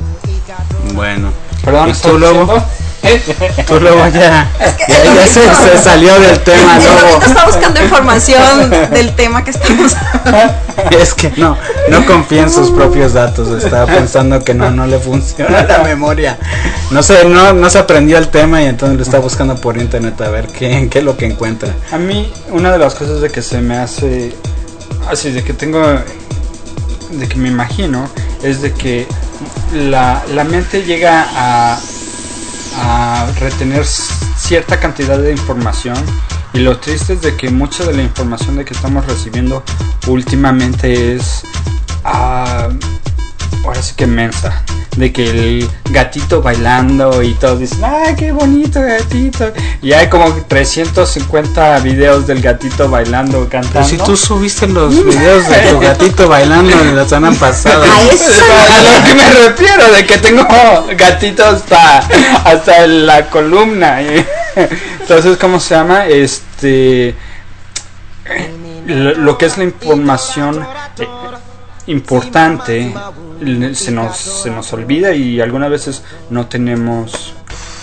Bueno, Perdón, ¿y tú luego? Tú luego ya se salió del tema. Ahorita está buscando información del tema que estamos. Es que no confía en sus propios datos. Estaba pensando que no le funciona la memoria. No se aprendió el tema y entonces lo está buscando por internet a ver qué es lo que encuentra. A mí una de las cosas de que se me hace así, de que me imagino, es de que la mente llega a retener cierta cantidad de información, y lo triste es de que mucha de la información de que estamos recibiendo últimamente es ahora sí que mensa, de que el gatito bailando y todos dicen ¡ay, qué bonito gatito! Y hay como 350 videos del gatito bailando, cantando. Pero si tú subiste los videos de tu gatito bailando la semana pasada. A eso a lo que me refiero, de que tengo gatito hasta en la columna. Entonces, ¿cómo se llama? lo que es la información importante se nos olvida, y algunas veces no tenemos,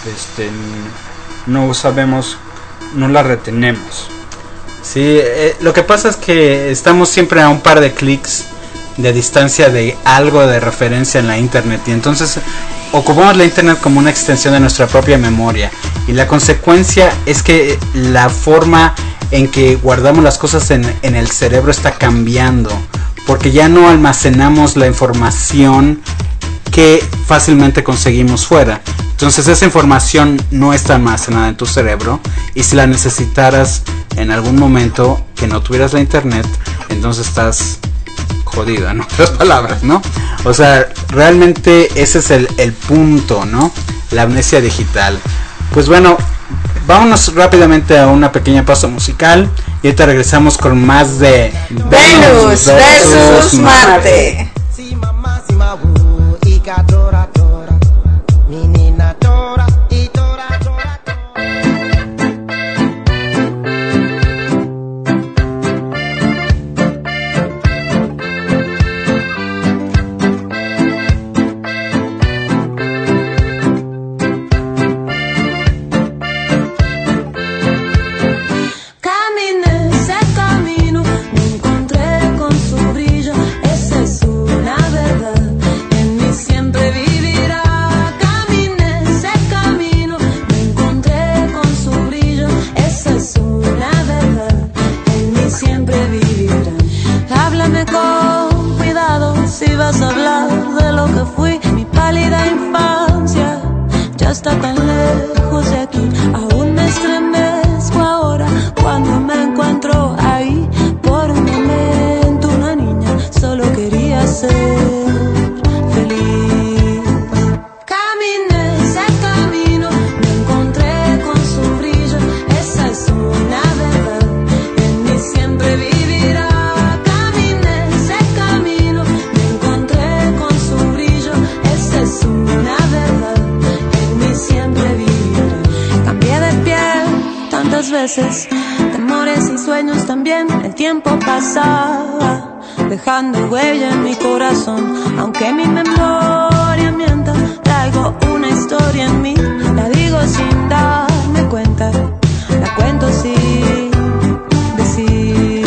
no sabemos, no la retenemos. Sí, lo que pasa es que estamos siempre a un par de clics de distancia de algo de referencia en la internet, y entonces ocupamos la internet como una extensión de nuestra propia memoria, y la consecuencia es que la forma en que guardamos las cosas en el cerebro está cambiando, porque ya no almacenamos la información que fácilmente conseguimos fuera. Entonces esa información no está almacenada en tu cerebro, y si la necesitaras en algún momento que no tuvieras la internet, entonces estás jodido, en otras palabras, ¿no? O sea, realmente ese es el punto, ¿no? La amnesia digital. Pues bueno, vámonos rápidamente a una pequeña pausa musical y ahorita regresamos con más de Venus versus Marte. Si mamá, si mabu, y tora, tora, mi nina tora, y tora, tora, tora. Caminé ese camino, me encontré con su brillo, esa es una verdad, en mí siempre vivirá. Caminé ese camino, me encontré con su brillo, esa es una verdad, en mí siempre vivirá. Háblame con cuidado si vas a hablar de lo que fui, mi pálida infancia ya está tan lejos de aquí, aún me estremezco ahora cuando me encuentro ahí. Por un momento una niña solo quería ser feliz. Caminé ese camino, me encontré con su brillo, esa es una verdad, en mí siempre vivirá. Caminé ese camino, me encontré con su brillo, esa es una verdad, en mí siempre vivirá. Cambié de piel tantas veces, temores y sueños también, el tiempo pasaba dejando huella en mi corazón. Aunque mi memoria mienta, traigo una historia en mí, la digo sin darme cuenta, la cuento sin decir.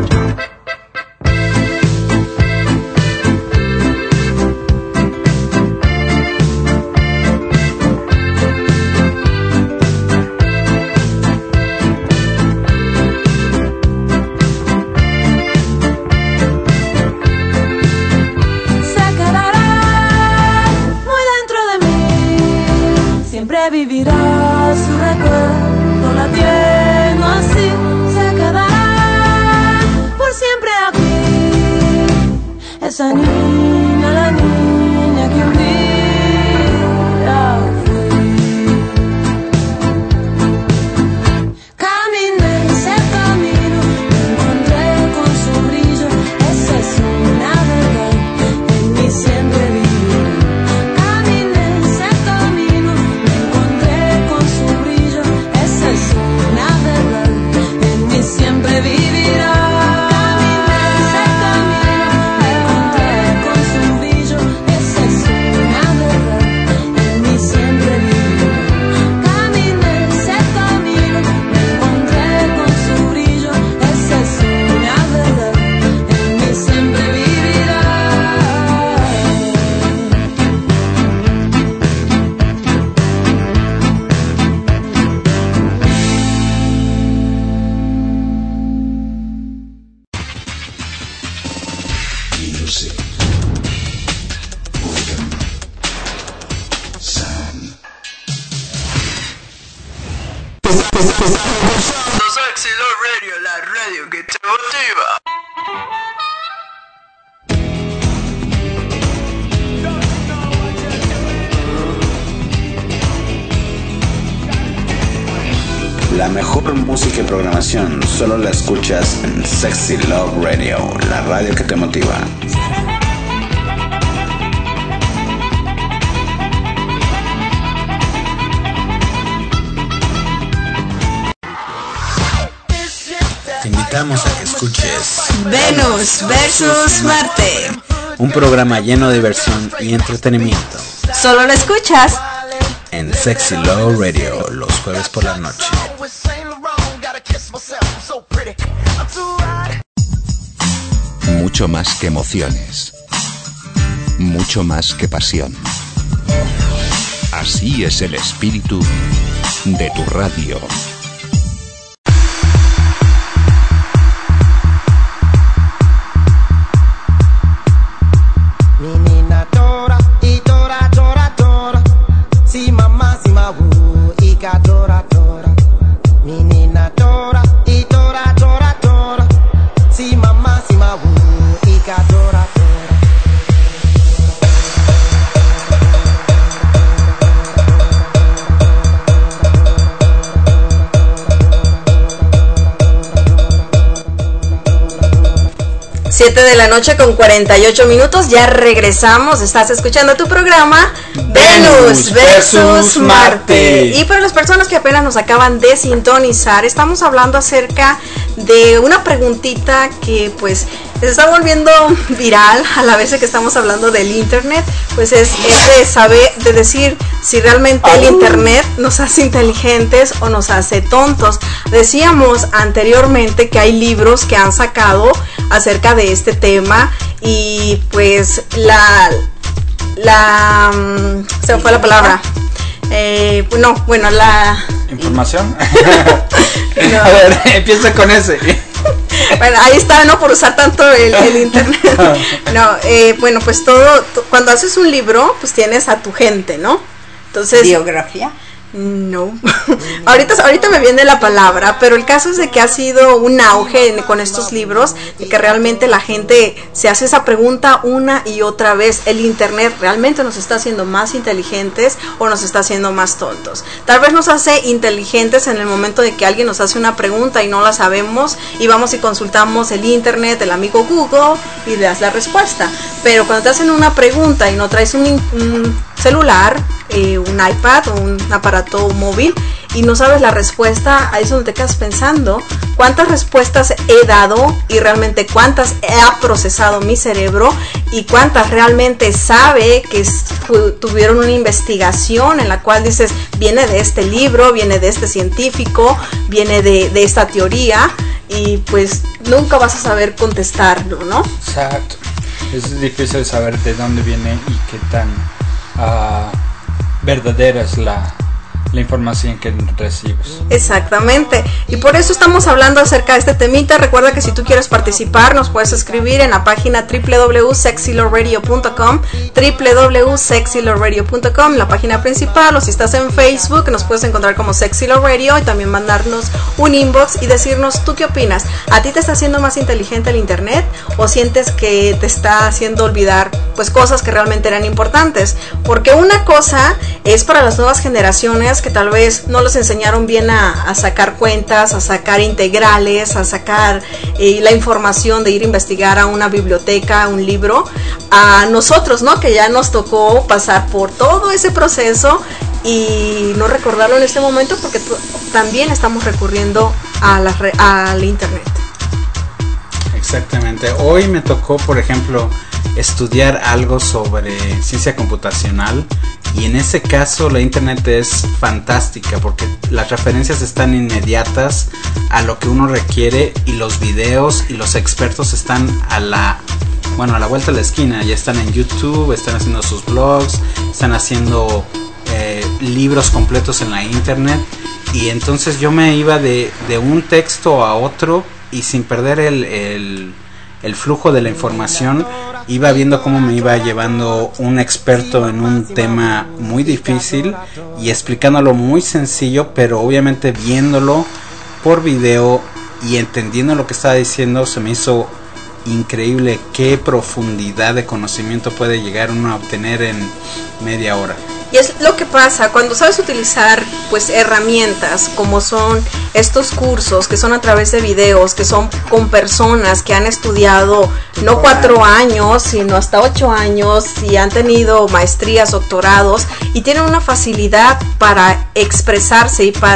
Siempre vivirá su recuerdo latiendo así, se quedará por siempre aquí. Esa niña, la niña que un día fui. Caminé ese camino, me encontré con su brillo, esa es una verdad, en mí siempre vivirá. Siempre vivirá. Caminé ese camino, me encontré con su brillo, esa es una verdad, en mí siempre vivirá. Caminé ese camino, me encontré con su brillo, esa es una verdad, en mí siempre vivirá. Sexy Love Radio, la radio que te motiva. La mejor música y programación solo la escuchas en Sexy Love Radio, la radio que te motiva. Te invito invitamos a que escuches Venus versus Marte. un programa lleno de diversión y entretenimiento Solo lo escuchas en Sexy Love Radio los jueves por la noche. Mucho más que emociones. Mucho más que pasión. Así es el espíritu de tu radio. Menina tora e tora tora tora. Si mamá si mawu e ka tora tora. Menina tora e tora tora tora. Si mamá si mawu e ka tora tora. Siete de la noche con 48 minutos, ya regresamos, estás escuchando tu programa Venus versus Marte. Y para las personas que apenas nos acaban de sintonizar, estamos hablando acerca de una preguntita que pues se está volviendo viral a la vez que estamos hablando del internet, pues es de saber, de decir si realmente el internet nos hace inteligentes o nos hace tontos. Decíamos anteriormente que hay libros que han sacado acerca de este tema y pues se me fue la palabra. La información. No. A ver, empieza con ese. Bueno, ahí está, ¿no? Por usar tanto el internet. No, pues todo, cuando haces un libro, pues tienes a tu gente, ¿no? Entonces, ¿biografía? No. ahorita me viene la palabra, pero el caso es de que ha sido un auge con estos libros, de que realmente la gente se hace esa pregunta una y otra vez. ¿El internet realmente nos está haciendo más inteligentes o nos está haciendo más tontos? Tal vez nos hace inteligentes en el momento de que alguien nos hace una pregunta y no la sabemos y vamos y consultamos el internet, el amigo Google y le das la respuesta. Pero cuando te hacen una pregunta y no traes un celular, un iPad o un aparato móvil y no sabes la respuesta, ahí es donde te quedas pensando cuántas respuestas he dado y realmente cuántas ha procesado mi cerebro y cuántas realmente sabe que tuvieron una investigación en la cual dices, viene de este libro, viene de este científico, viene de esta teoría, y pues nunca vas a saber contestarlo, ¿no? Exacto. Es difícil saber de dónde viene y qué tan verdadera es la información que recibes. Exactamente, y por eso estamos hablando acerca de este temita. Recuerda que si tú quieres participar nos puedes escribir en la página www.sexylowradio.com, www.sexylowradio.com, la página principal, o si estás en Facebook nos puedes encontrar como Sexy Love Radio y también mandarnos un inbox y decirnos tú qué opinas. ¿A ti te está haciendo más inteligente el internet o sientes que te está haciendo olvidar pues cosas que realmente eran importantes? Porque una cosa es para las nuevas generaciones que tal vez no les enseñaron bien a sacar cuentas, a sacar integrales, a sacar la información de ir a investigar a una biblioteca, un libro. A nosotros, ¿no? Que ya nos tocó pasar por todo ese proceso y no recordarlo en este momento porque también estamos recurriendo al internet. Exactamente. Hoy me tocó, por ejemplo, estudiar algo sobre ciencia computacional y en ese caso la internet es fantástica porque las referencias están inmediatas a lo que uno requiere y los videos y los expertos están a la vuelta de la esquina. Ya están en YouTube, están haciendo sus blogs, están haciendo libros completos en la internet, y entonces yo me iba de un texto a otro y sin perder el flujo de la información iba viendo cómo me iba llevando un experto en un tema muy difícil y explicándolo muy sencillo, pero obviamente viéndolo por video y entendiendo lo que estaba diciendo. Se me hizo increíble qué profundidad de conocimiento puede llegar uno a obtener en media hora. Y es lo que pasa cuando sabes utilizar pues herramientas como son estos cursos que son a través de videos, que son con personas que han estudiado no 4 años sino hasta 8 años y han tenido maestrías, doctorados y tienen una facilidad para expresarse y para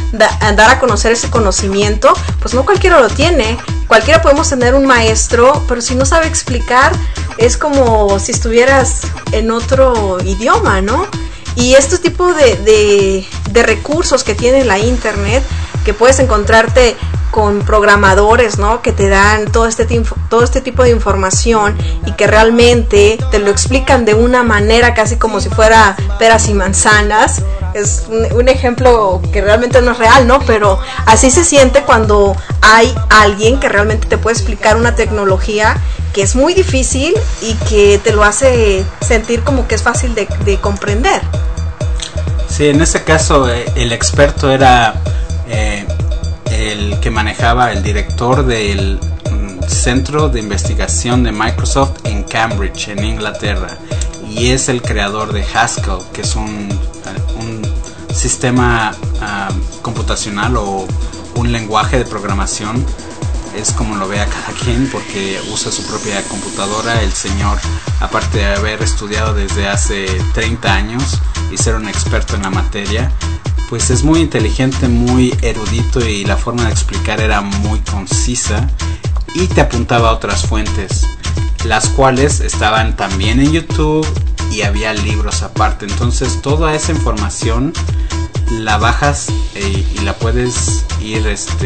dar a conocer ese conocimiento, pues no cualquiera lo tiene. Cualquiera podemos tener un maestro, pero si no sabe explicar, es como si estuvieras en otro idioma, ¿no? Y este tipo de recursos que tiene la internet, que puedes encontrarte con programadores, ¿no? Que te dan todo este tipo de información y que realmente te lo explican de una manera casi como si fuera peras y manzanas. Es un ejemplo que realmente no es real, ¿no? Pero así se siente cuando hay alguien que realmente te puede explicar una tecnología que es muy difícil y que te lo hace sentir como que es fácil de comprender. Sí, en este caso el experto era el que manejaba, el director del Centro de Investigación de Microsoft en Cambridge, en Inglaterra, y es el creador de Haskell, que es un sistema computacional o un lenguaje de programación. Es como lo vea cada quien, porque usa su propia computadora. El señor, aparte de haber estudiado desde hace 30 años y ser un experto en la materia, pues es muy inteligente, muy erudito, y la forma de explicar era muy concisa y te apuntaba a otras fuentes, las cuales estaban también en YouTube, y había libros aparte. Entonces toda esa información la bajas y la puedes ir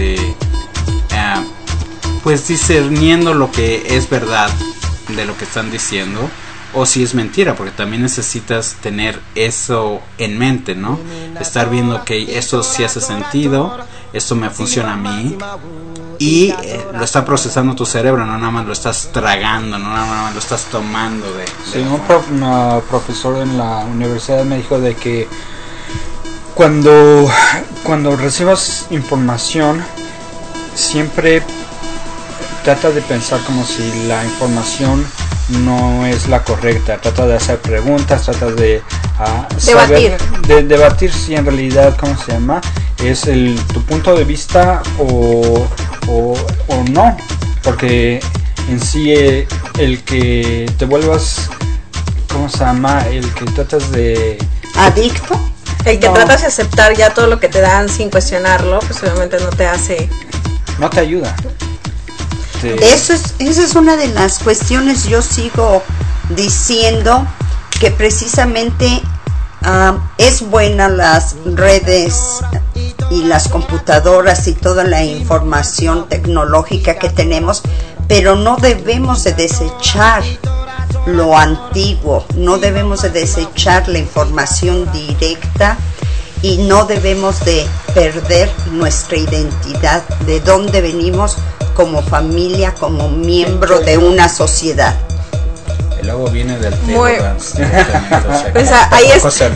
pues discerniendo lo que es verdad de lo que están diciendo, o si es mentira, porque también necesitas tener eso en mente, ¿no? Estar viendo que esto sí hace sentido, esto me funciona a mí, y lo está procesando tu cerebro, no nada más lo estás tragando, no nada más lo estás tomando de sí, un profesor en la universidad me dijo de que cuando recibas información, siempre trata de pensar como si la información no es la correcta. Trata de hacer preguntas, trata de debatir si en realidad, ¿cómo se llama? Es tu punto de vista o no, porque en sí el que te vuelvas, ¿cómo se llama? El que tratas de adicto, el que tratas de aceptar ya todo lo que te dan sin cuestionarlo, pues obviamente no te ayuda. Esa es una de las cuestiones. Yo sigo diciendo que precisamente es buena las redes y las computadoras y toda la información tecnológica que tenemos, pero no debemos de desechar lo antiguo, no debemos de desechar la información directa, y no debemos de perder nuestra identidad, de dónde venimos como familia, como miembro de una sociedad. El logo viene del pues ahí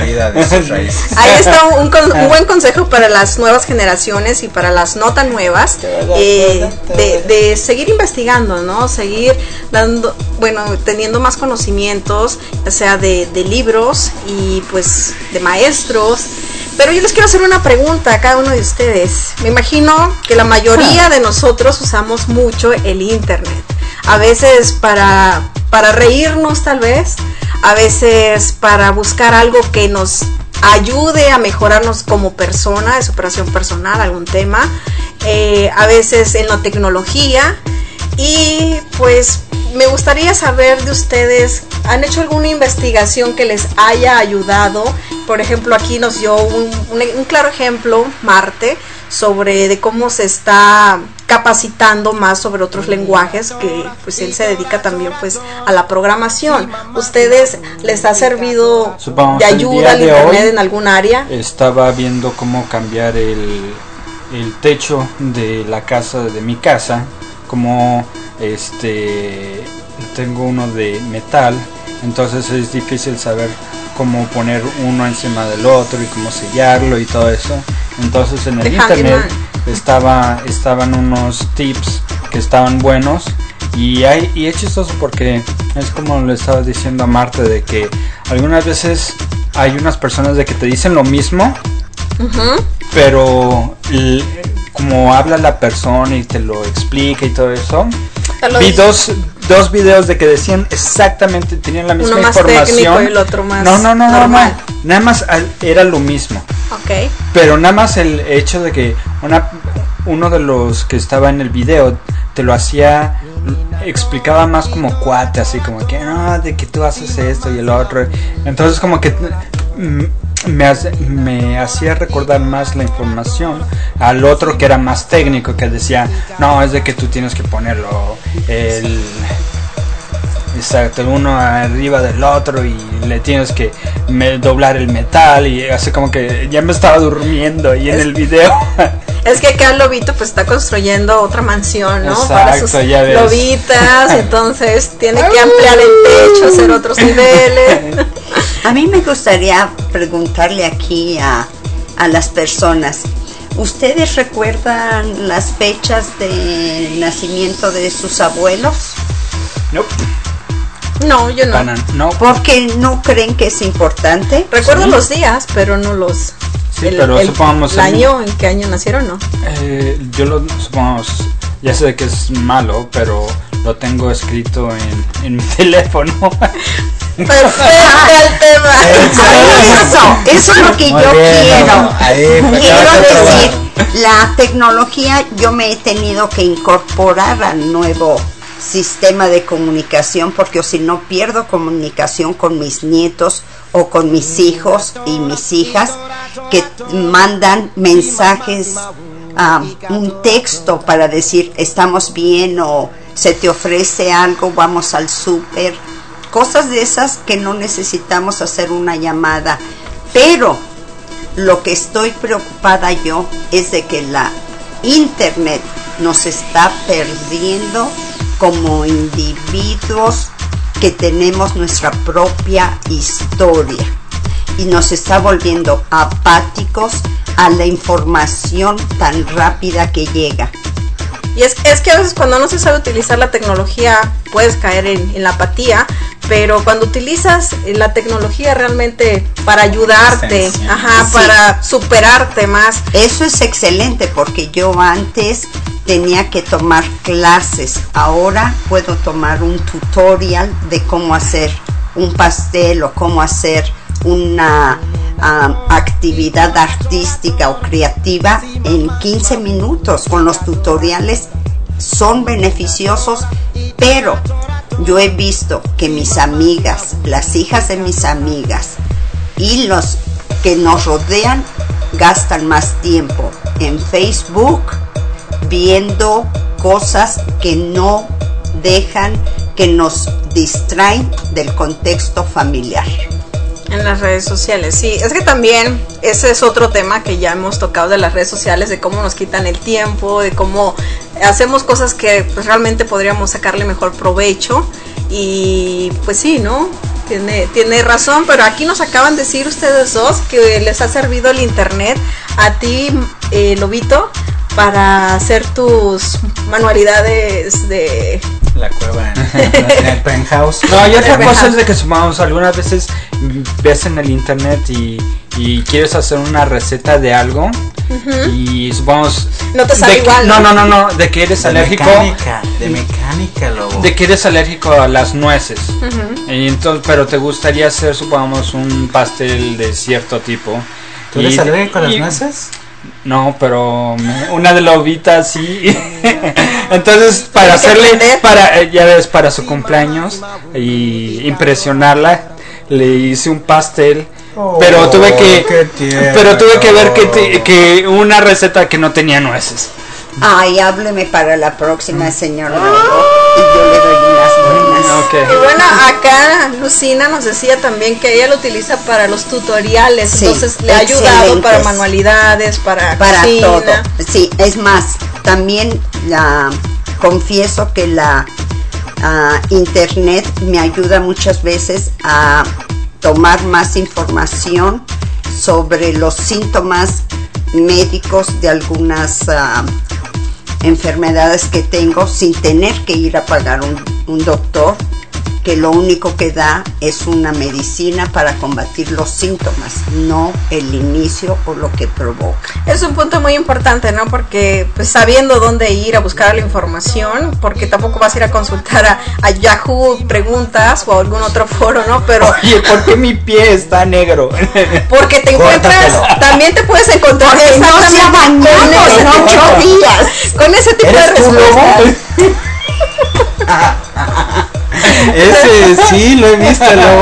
está un buen consejo para las nuevas generaciones y para las no tan nuevas, de seguir investigando, ¿no? Seguir teniendo más conocimientos, ya sea de libros y pues de maestros. Pero yo les quiero hacer una pregunta a cada uno de ustedes. Me imagino que la mayoría de nosotros usamos mucho el internet. A veces para reírnos, tal vez. A veces para buscar algo que nos ayude a mejorarnos como persona, de superación personal, algún tema. A veces en la tecnología. Y pues me gustaría saber de ustedes, ¿han hecho alguna investigación que les haya ayudado? Por ejemplo, aquí nos dio un claro ejemplo, Marte, sobre de cómo se está capacitando más sobre otros lenguajes, que pues él se dedica también pues a la programación. ¿Ustedes les ha servido de ayuda al internet en algún área? Estaba viendo cómo cambiar el techo de la casa, de mi casa, como tengo uno de metal, entonces es difícil saber cómo poner uno encima del otro y cómo sellarlo y todo eso. Entonces en el internet estaban unos tips que estaban buenos, y es chistoso porque es como le estaba diciendo a Marta, de que algunas veces hay unas personas de que te dicen lo mismo, pero como habla la persona y te lo explica y todo eso, vi dos videos de que decían exactamente, tenían la misma uno más información. técnico y el otro más no, normal. Nada más era lo mismo. Ok. Pero nada más el hecho de que uno de los que estaba en el video te lo hacía, explicaba más como cuate, así como que no, de que tú haces esto y el otro. Entonces como que me hacía recordar más la información al otro que era más técnico, que decía, no, es de que tú tienes que ponerlo exacto, uno arriba del otro y le tienes que doblar el metal, y así como que ya me estaba durmiendo ahí en el video. Es que acá el lobito pues está construyendo otra mansión, ¿no? Exacto, para sus ya ves. lobitas, entonces tiene que ampliar el techo, hacer otros niveles. A mí me gustaría preguntarle aquí a las personas, ¿ustedes recuerdan las fechas de nacimiento de sus abuelos? Nope. No, yo no. No. ¿Por qué no creen que es importante? Recuerdo los días, pero no los... Sí, pero supongamos... ¿El año? ¿En qué año nacieron? No. Yo lo supongamos... Ya sé que es malo, pero lo tengo escrito en mi teléfono. Perfecto el tema. Eso es lo que yo quiero. Quiero decir, la tecnología yo me he tenido que incorporar al nuevo sistema de comunicación, porque si no pierdo comunicación con mis nietos o con mis hijos y mis hijas que mandan mensajes, un texto para decir estamos bien, o se te ofrece algo, vamos al súper, cosas de esas que no necesitamos hacer una llamada. Pero lo que estoy preocupada yo es de que la internet nos está perdiendo como individuos que tenemos nuestra propia historia, y nos está volviendo apáticos a la información tan rápida que llega. Y es que a veces cuando no se sabe utilizar la tecnología puedes caer en la apatía, pero cuando utilizas la tecnología realmente para ayudarte, Sí. para superarte más. Eso es excelente, porque yo antes tenía que tomar clases, ahora puedo tomar un tutorial de cómo hacer un pastel o cómo hacer una actividad artística o creativa en 15 minutos. Con los tutoriales son beneficiosos, pero yo he visto que mis amigas, las hijas de mis amigas y los que nos rodean gastan más tiempo en Facebook viendo cosas que no dejan, que nos distraen del contexto familiar. En las redes sociales, sí, es que también ese es otro tema que ya hemos tocado de las redes sociales, de cómo nos quitan el tiempo, de cómo hacemos cosas que pues realmente podríamos sacarle mejor provecho. Y pues sí, ¿no? Tiene razón, pero aquí nos acaban de decir ustedes dos que les ha servido el internet a ti, Lobito, para hacer tus manualidades de... La cueva en el penthouse. No, y otra cosa es de que supongamos algunas veces ves en el internet y quieres hacer una receta de algo, y supongamos no te sale igual. No, de que eres alérgico. De mecánica, lobo. De que eres alérgico a las nueces. Y entonces, pero te gustaría hacer, supongamos, un pastel de cierto tipo. ¿Tú eres alérgico a las nueces? No, pero una de Lobita sí. Entonces, para hacerle, ya ves, para su cumpleaños y impresionarla, le hice un pastel. Pero tuve que ver que una receta que no tenía nueces. Ay, hábleme para la próxima, señor Lobo, y yo le doy unas buenas. Okay. Y bueno, acá Lucina nos decía también que ella lo utiliza para los tutoriales, Sí, entonces le ha ayudado para manualidades, para cocina. Todo. Sí, es más, también confieso que la internet me ayuda muchas veces a tomar más información sobre los síntomas médicos de algunas enfermedades que tengo, sin tener que ir a pagar un doctor, que lo único que da es una medicina para combatir los síntomas, no el inicio o lo que provoca. Es un punto muy importante, ¿no? Porque pues, sabiendo dónde ir a buscar la información, porque tampoco vas a ir a consultar a Yahoo Preguntas o a algún otro foro, ¿no? Pero oye, ¿por qué mi pie está negro? Porque te encuentras, también te puedes encontrar porque no se ha bañado en 8 días. Con ese tipo de respuestas. Ese sí lo he visto, luego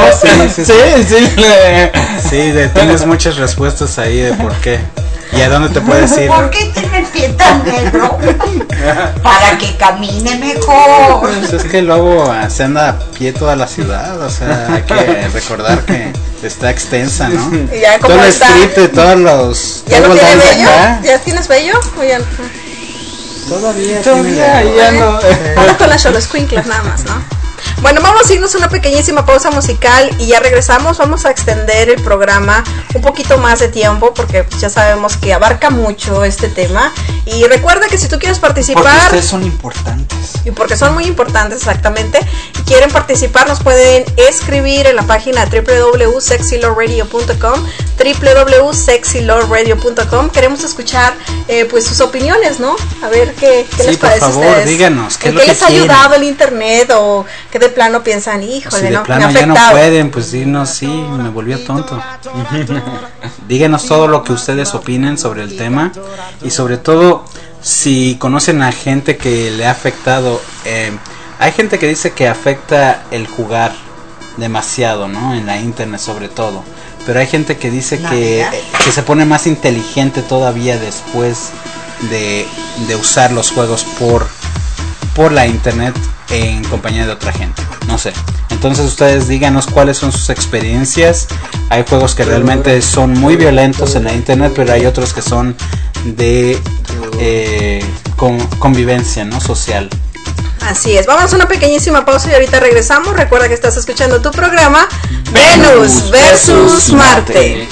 sí, tienes muchas respuestas ahí de por qué y a dónde te puedes ir. ¿Por qué tiene el pie tan negro? Para que camine mejor. Pues es que luego se anda a pie toda la ciudad, o sea, hay que recordar que está extensa, ¿no? Y ya como todo el está, street de todos los. ¿ya no tiene vello? Acá. ¿Ya tienes vello? O ya no? Todavía ya no. Anda con las choloscuinclas nada más, ¿no? Bueno, vamos a irnos a una pequeñísima pausa musical y ya regresamos. Vamos a extender el programa un poquito más de tiempo porque pues, ya sabemos que abarca mucho este tema. Y recuerda que si tú quieres participar... Porque ustedes son importantes. Y porque son muy importantes, exactamente. Y quieren participar, nos pueden escribir en la página www.sexylawradio.com www.sexylawradio.com. Queremos escuchar pues sus opiniones, ¿no? A ver qué les parece a ustedes. Por favor, díganos. ¿Qué les ha ayudado el internet o que de plano piensan, híjole, si de no, plano me ha ya no afectado? pueden, pues dinos, sí, me volvió tonto. Díganos todo lo que ustedes opinen sobre el tema y sobre todo si conocen a gente que le ha afectado. Hay gente que dice que afecta el jugar demasiado, ¿no? En la internet sobre todo. Pero hay gente que dice que se pone más inteligente todavía después de usar los juegos por la internet en compañía de otra gente. No sé. Entonces ustedes díganos cuáles son sus experiencias. Hay juegos que realmente son muy violentos en la internet, pero hay otros que son de convivencia, ¿no? Social. Así es, vamos a una pequeñísima pausa y ahorita regresamos. Recuerda que estás escuchando tu programa Venus versus Marte.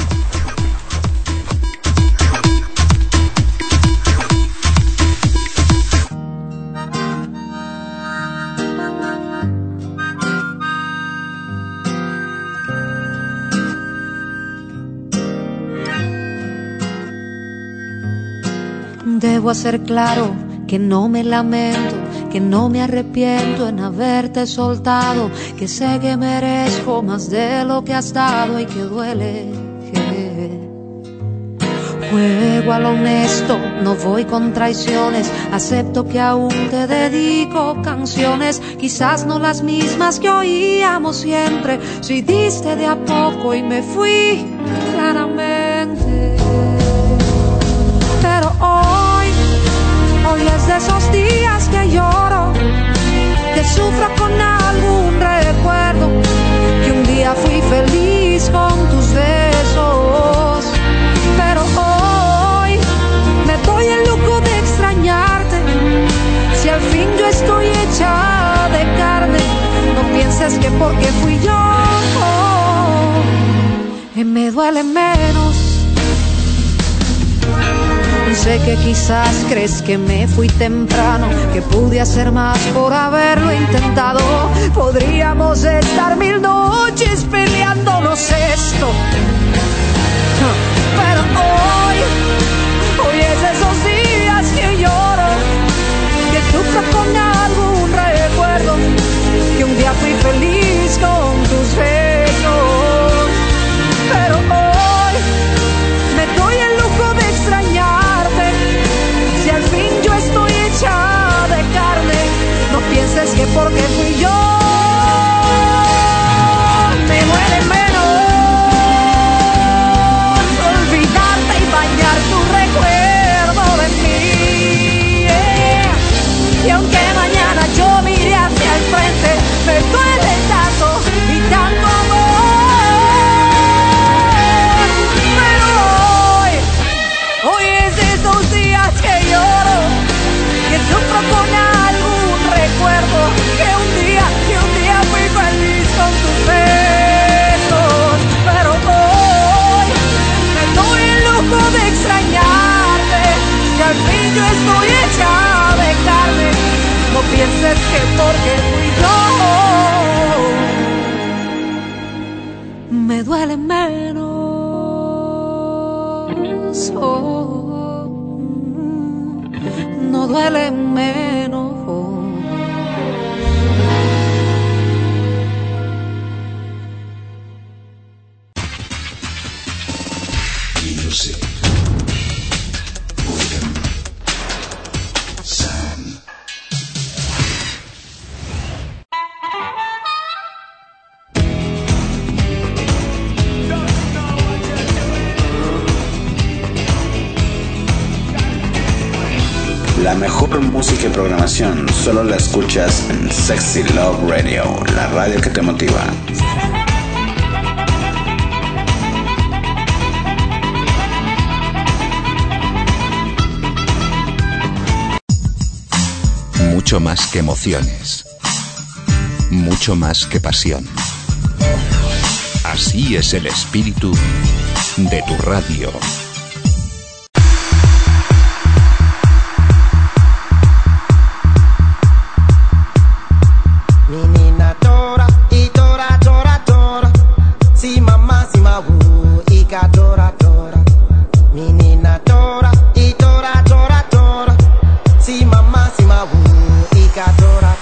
Debo hacer claro que no me lamento, que no me arrepiento en haberte soltado, que sé que merezco más de lo que has dado y que duele. Juego a lo honesto, no voy con traiciones, acepto que aún te dedico canciones, quizás no las mismas que oíamos siempre, si diste de a poco y me fui claramente. Pero hoy es de esos días que lloro, que sufro con algún recuerdo, que un día fui feliz con tus besos. Pero hoy me doy el lujo de extrañarte, si al fin yo estoy hecha de carne, no pienses que porque fui yo, me duele menos. Sé que quizás crees que me fui temprano, que pude hacer más por haberlo intentado. Podríamos estar 1000 noches peleándonos esto. Pero hoy es esos días que lloro, que sufro con algún recuerdo, que un día fui feliz con tus besos. Pero hoy me doy el lujo de extrañarte, si al fin yo estoy hecha de carne, no pienses que porque fui yo, me duele menos olvidarte y bañar tu recuerdo de mí. Y aunque mañana yo mire hacia el frente, me duele tanto y tanto amor. Pero hoy es de esos días que lloro, que sufro con algún recuerdo, que un día fui feliz con tus besos. Pero hoy me doy el lujo de extrañarte, que al fin yo estoy hecha de carne, no pienses que porque fui yo, duele menos. Oh, no duele menos. Music. Rhythm. Sound. La mejor música y programación solo la escuchas en Sexy Love Radio, la radio que te motiva. Mucho más que emociones. Mucho más que pasión. Así es el espíritu de tu radio. Menina tora e tora tora tora. Si mamá si mabu e tora tora. Menina tora e tora tora tora. Si mamá si mabu e tora tora.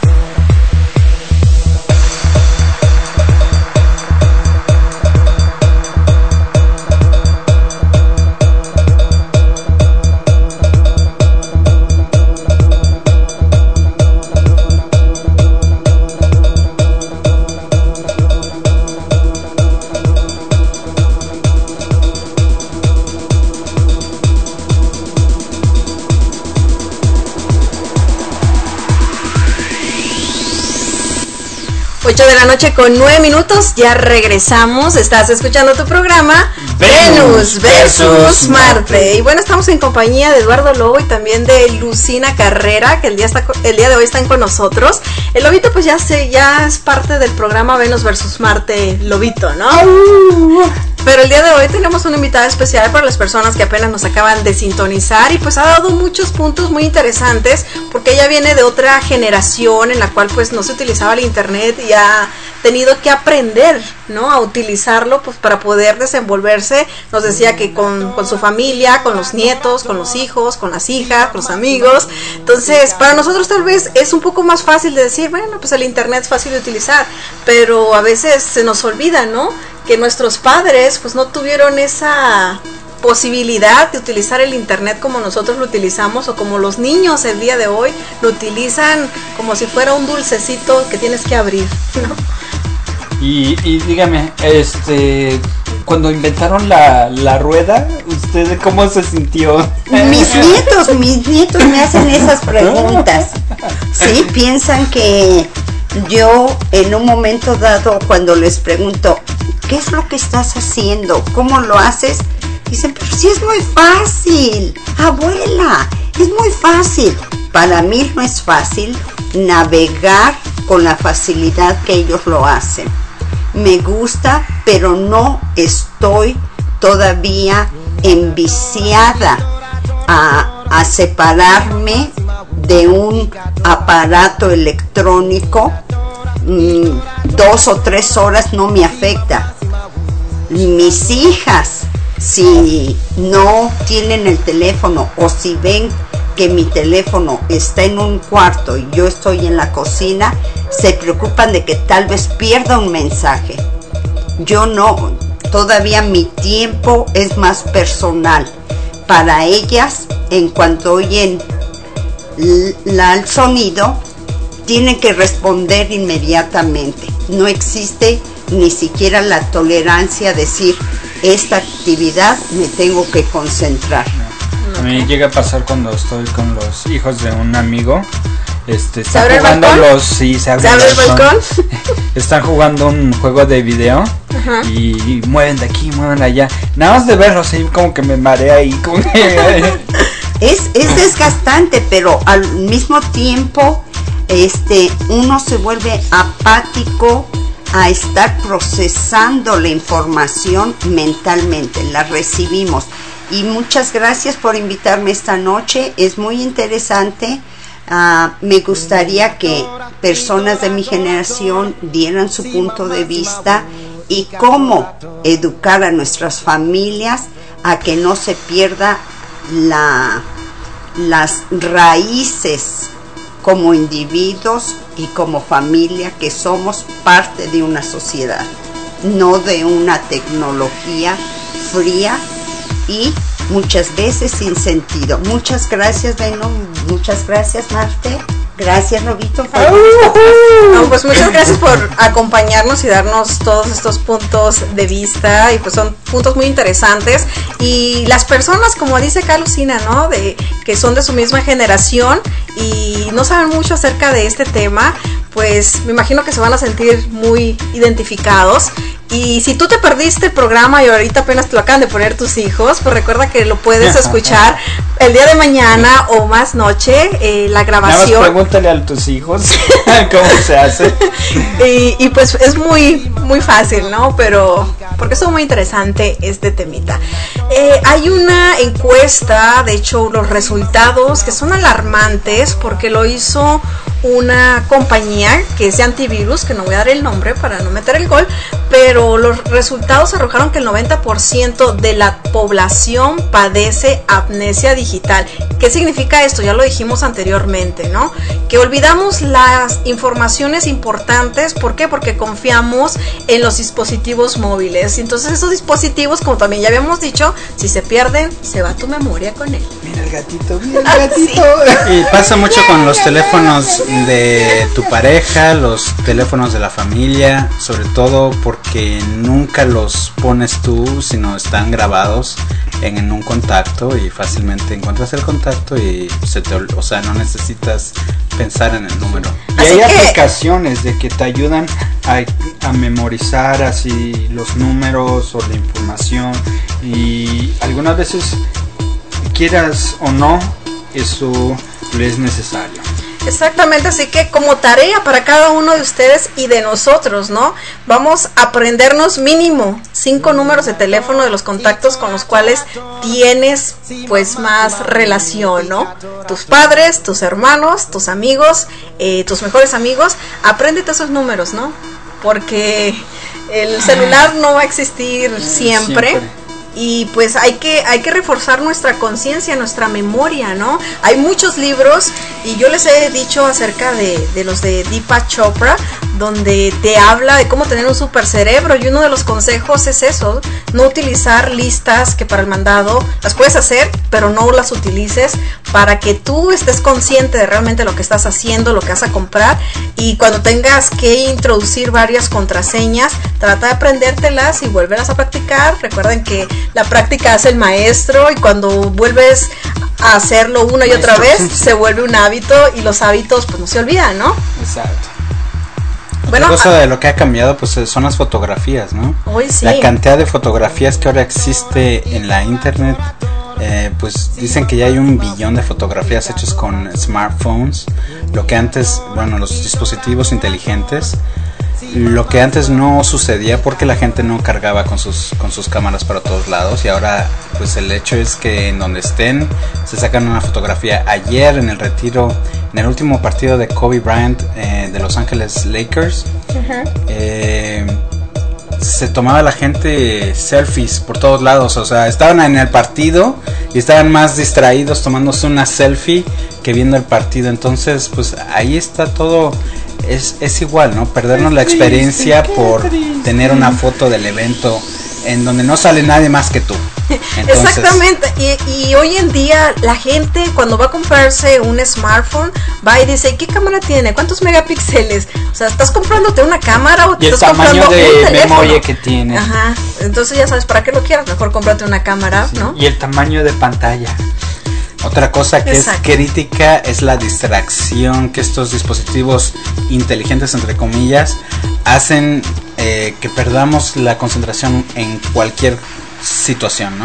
De la noche con 9 minutos, ya regresamos. Estás escuchando tu programa Venus versus Marte. Y bueno, estamos en compañía de Eduardo Lobo y también de Lucina Carrera, que el día de hoy están con nosotros. El Lobito pues ya es parte del programa Venus versus Marte, Lobito, ¿no? Pero el día de hoy tenemos una invitada especial para las personas que apenas nos acaban de sintonizar y pues ha dado muchos puntos muy interesantes porque ella viene de otra generación en la cual pues no se utilizaba el internet y ha tenido que aprender, ¿no? A utilizarlo pues para poder desenvolverse. Nos decía que con su familia, con los nietos, con los hijos, con las hijas, con los amigos. Entonces para nosotros tal vez es un poco más fácil de decir, bueno, pues el internet es fácil de utilizar, pero a veces se nos olvida, ¿no? Que nuestros padres pues no tuvieron esa posibilidad de utilizar el internet como nosotros lo utilizamos o como los niños el día de hoy lo utilizan como si fuera un dulcecito que tienes que abrir, ¿no? Y dígame, cuando inventaron la rueda, ¿usted cómo se sintió? Mis nietos me hacen esas preguntas. Sí, piensan que yo en un momento dado cuando les pregunto, ¿qué es lo que estás haciendo? ¿Cómo lo haces? Dicen, pero sí es muy fácil, abuela, es muy fácil. Para mí no es fácil navegar con la facilidad que ellos lo hacen. Me gusta, pero no estoy todavía enviciada a separarme de un aparato electrónico. 2 o 3 horas no me afecta. Mis hijas, si no tienen el teléfono o si ven que mi teléfono está en un cuarto y yo estoy en la cocina, se preocupan de que tal vez pierda un mensaje. Yo no, todavía mi tiempo es más personal. Para ellas, en cuanto oyen el sonido, tienen que responder inmediatamente. No existe ni siquiera la tolerancia a decir, esta actividad me tengo que concentrar. A mí llega a pasar cuando estoy con los hijos de un amigo. Están jugando se abre el balcón. Están jugando un juego de video. Ajá. Y mueven de aquí, mueven de allá. Nada más de verlos ahí como que me marea ahí. Es desgastante, pero al mismo tiempo uno se vuelve apático a estar procesando la información mentalmente. La recibimos. Y muchas gracias por invitarme esta noche. Es muy interesante. Me gustaría que personas de mi generación dieran su punto de vista y cómo educar a nuestras familias a que no se pierda las raíces como individuos y como familia, que somos parte de una sociedad, no de una tecnología fría y muchas veces sin sentido. Muchas gracias, Beno. Muchas gracias, Marte. Gracias, Robito. No, pues muchas gracias por acompañarnos y darnos todos estos puntos de vista, y pues son puntos muy interesantes, y las personas, como dice acá Lucina, ¿no? De que son de su misma generación y no saben mucho acerca de este tema, pues me imagino que se van a sentir muy identificados. Y si tú te perdiste el programa y ahorita apenas te lo acaban de poner tus hijos, pues recuerda que lo puedes escuchar el día de mañana o más noche, la grabación. Nada más pregúntale a tus hijos cómo se hace. Y pues es muy fácil, ¿no? Pero porque es muy interesante este temita. Hay una encuesta, de hecho los resultados que son alarmantes, porque lo hizo una compañía que es de antivirus, que no voy a dar el nombre para no meter el gol, pero los resultados arrojaron que el 90% de la población padece amnesia digital. ¿Qué significa esto? Ya lo dijimos anteriormente, ¿no? Que olvidamos las informaciones importantes. ¿Por qué? Porque confiamos en los dispositivos móviles. Entonces esos dispositivos, como también ya habíamos dicho, si se pierden, se va tu memoria con él. Mira el gatito, mira el gatito. Sí. Y pasa mucho con los teléfonos de tu pareja, los teléfonos de la familia, sobre todo porque nunca los pones tú, sino están grabados en un contacto y fácilmente encuentras el contacto y o sea, no necesitas pensar en el número. Y hay aplicaciones de que te ayudan a memorizar así los números o la información, y algunas veces, quieras o no, eso es necesario. Exactamente, así que como tarea para cada uno de ustedes y de nosotros, ¿no? Vamos a aprendernos mínimo 5 números de teléfono de los contactos con los cuales tienes pues más relación, ¿no? Tus padres, tus hermanos, tus amigos, tus mejores amigos, apréndete esos números, ¿no? Porque el celular no va a existir siempre. Y pues hay que reforzar nuestra conciencia, nuestra memoria, ¿no? Hay muchos libros, y yo les he dicho acerca de los de Deepak Chopra, donde te habla de cómo tener un super cerebro, y uno de los consejos es eso: no utilizar listas que para el mandado las puedes hacer, pero no las utilices, para que tú estés consciente de realmente lo que estás haciendo, lo que vas a comprar, y cuando tengas que introducir varias contraseñas, trata de aprendértelas y vuélvelas a practicar. Recuerden que la práctica hace el maestro, y cuando vuelves a hacerlo una y otra vez, se vuelve un hábito, y los hábitos pues no se olvidan, ¿no? Exacto. Bueno, otra cosa de lo que ha cambiado pues son las fotografías, ¿no? Hoy sí. La cantidad de fotografías que ahora existe en la internet, pues dicen que ya hay 1 billón de fotografías hechas con smartphones, lo que antes, bueno, los dispositivos inteligentes, lo que antes no sucedía porque la gente no cargaba con sus cámaras para todos lados, y ahora pues el hecho es que en donde estén se sacan una fotografía. Ayer en el retiro, en el último partido de Kobe Bryant de Los Ángeles Lakers, se tomaba la gente selfies por todos lados, o sea, estaban en el partido y estaban más distraídos tomándose una selfie que viendo el partido. Entonces pues ahí está todo. Es igual, ¿no? Perdernos la experiencia por tener una foto del evento en donde no sale nadie más que tú. Entonces, exactamente, y hoy en día la gente cuando va a comprarse un smartphone va y dice, ¿qué cámara tiene? ¿Cuántos megapíxeles? O sea, ¿estás comprándote una cámara o te estás comprando un teléfono? Y el tamaño de memoria que tiene. Ajá, entonces ya sabes para qué lo quieras, mejor cómprate una cámara, sí, ¿no? Y el tamaño de pantalla. Otra cosa que es crítica es la distracción que estos dispositivos inteligentes, entre comillas, hacen que perdamos la concentración en cualquier situación, ¿no?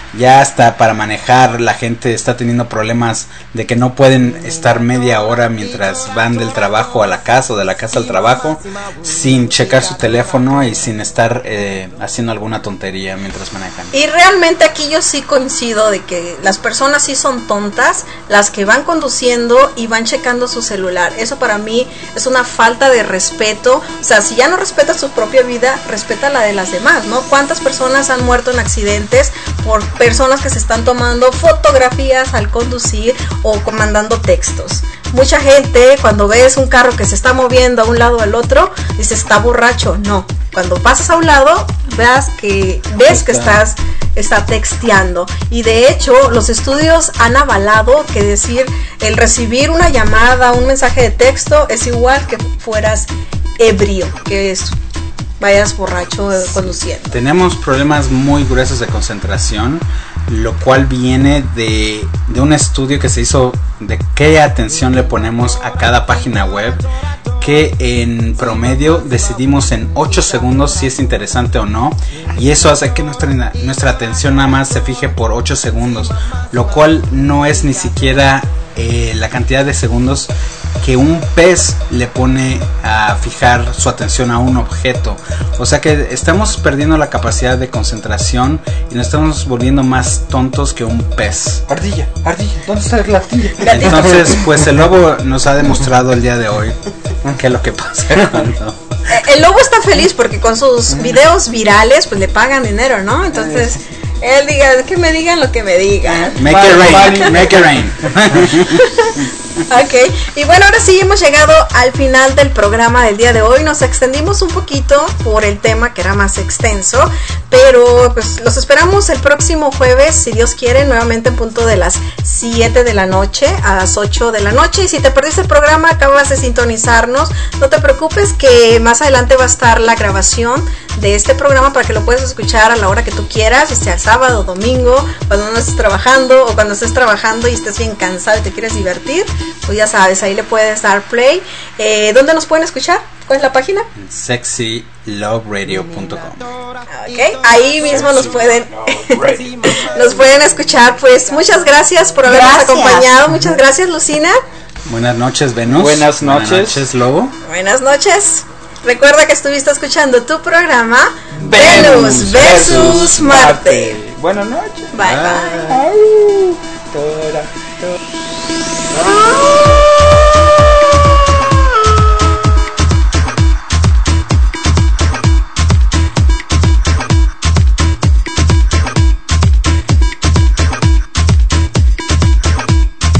ya hasta para manejar la gente está teniendo problemas de que no pueden estar media hora mientras van del trabajo a la casa o de la casa al trabajo sin checar su teléfono y sin estar haciendo alguna tontería mientras manejan. Y realmente aquí yo sí coincido de que las personas sí son tontas las que van conduciendo y van checando su celular. Eso para mí es una falta de respeto. O sea, si ya no respeta su propia vida, respeta la de las demás, ¿no? ¿Cuántas personas han muerto en accidentes por personas que se están tomando fotografías al conducir o mandando textos? Mucha gente, cuando ves un carro que se está moviendo a un lado o al otro, dice está borracho. No, cuando pasas a un lado, ves que está texteando. Y de hecho, los estudios han avalado que decir el recibir una llamada, un mensaje de texto es igual que fueras ebrio, que vayas borracho conduciendo. Tenemos problemas muy gruesos de concentración, lo cual viene de un estudio que se hizo de qué atención le ponemos a cada página web, que en promedio decidimos en 8 segundos si es interesante o no, y eso hace que nuestra atención nada más se fije por 8 segundos, lo cual no es ni siquiera la cantidad de segundos que un pez le pone a fijar su atención a un objeto. O sea que estamos perdiendo la capacidad de concentración y nos estamos volviendo más tontos que un pez. Ardilla, ¿dónde está la ardilla? Entonces, pues el lobo nos ha demostrado el día de hoy qué es lo que pasa cuando... El lobo está feliz porque con sus videos virales pues le pagan dinero, ¿no? Entonces él diga, que me digan lo que me digan. Make it rain, make it rain. Ok, y bueno, ahora sí hemos llegado al final del programa del día de hoy. Nos extendimos un poquito por el tema que era más extenso, pero pues los esperamos el próximo jueves, si Dios quiere, nuevamente en punto de las 7 de la noche a las 8 de la noche. Y si te perdiste el programa, acabas de sintonizarnos, no te preocupes que más adelante va a estar la grabación de este programa para que lo puedas escuchar a la hora que tú quieras, sea sábado, domingo, cuando no estés trabajando o cuando estés trabajando y estés bien cansado y te quieres divertir, pues ya sabes, ahí le puedes dar play. ¿Dónde nos pueden escuchar? ¿Cuál es la página? SexyLoveRadio.com. Ok, ahí mismo nos pueden escuchar. Pues muchas gracias por habernos acompañado. Muchas gracias, Lucina. Buenas noches, Venus. Buenas noches. Buenas noches, Lobo. Buenas noches. Recuerda que estuviste escuchando tu programa Venus versus Marte. Buenas noches. Bye bye. Bye.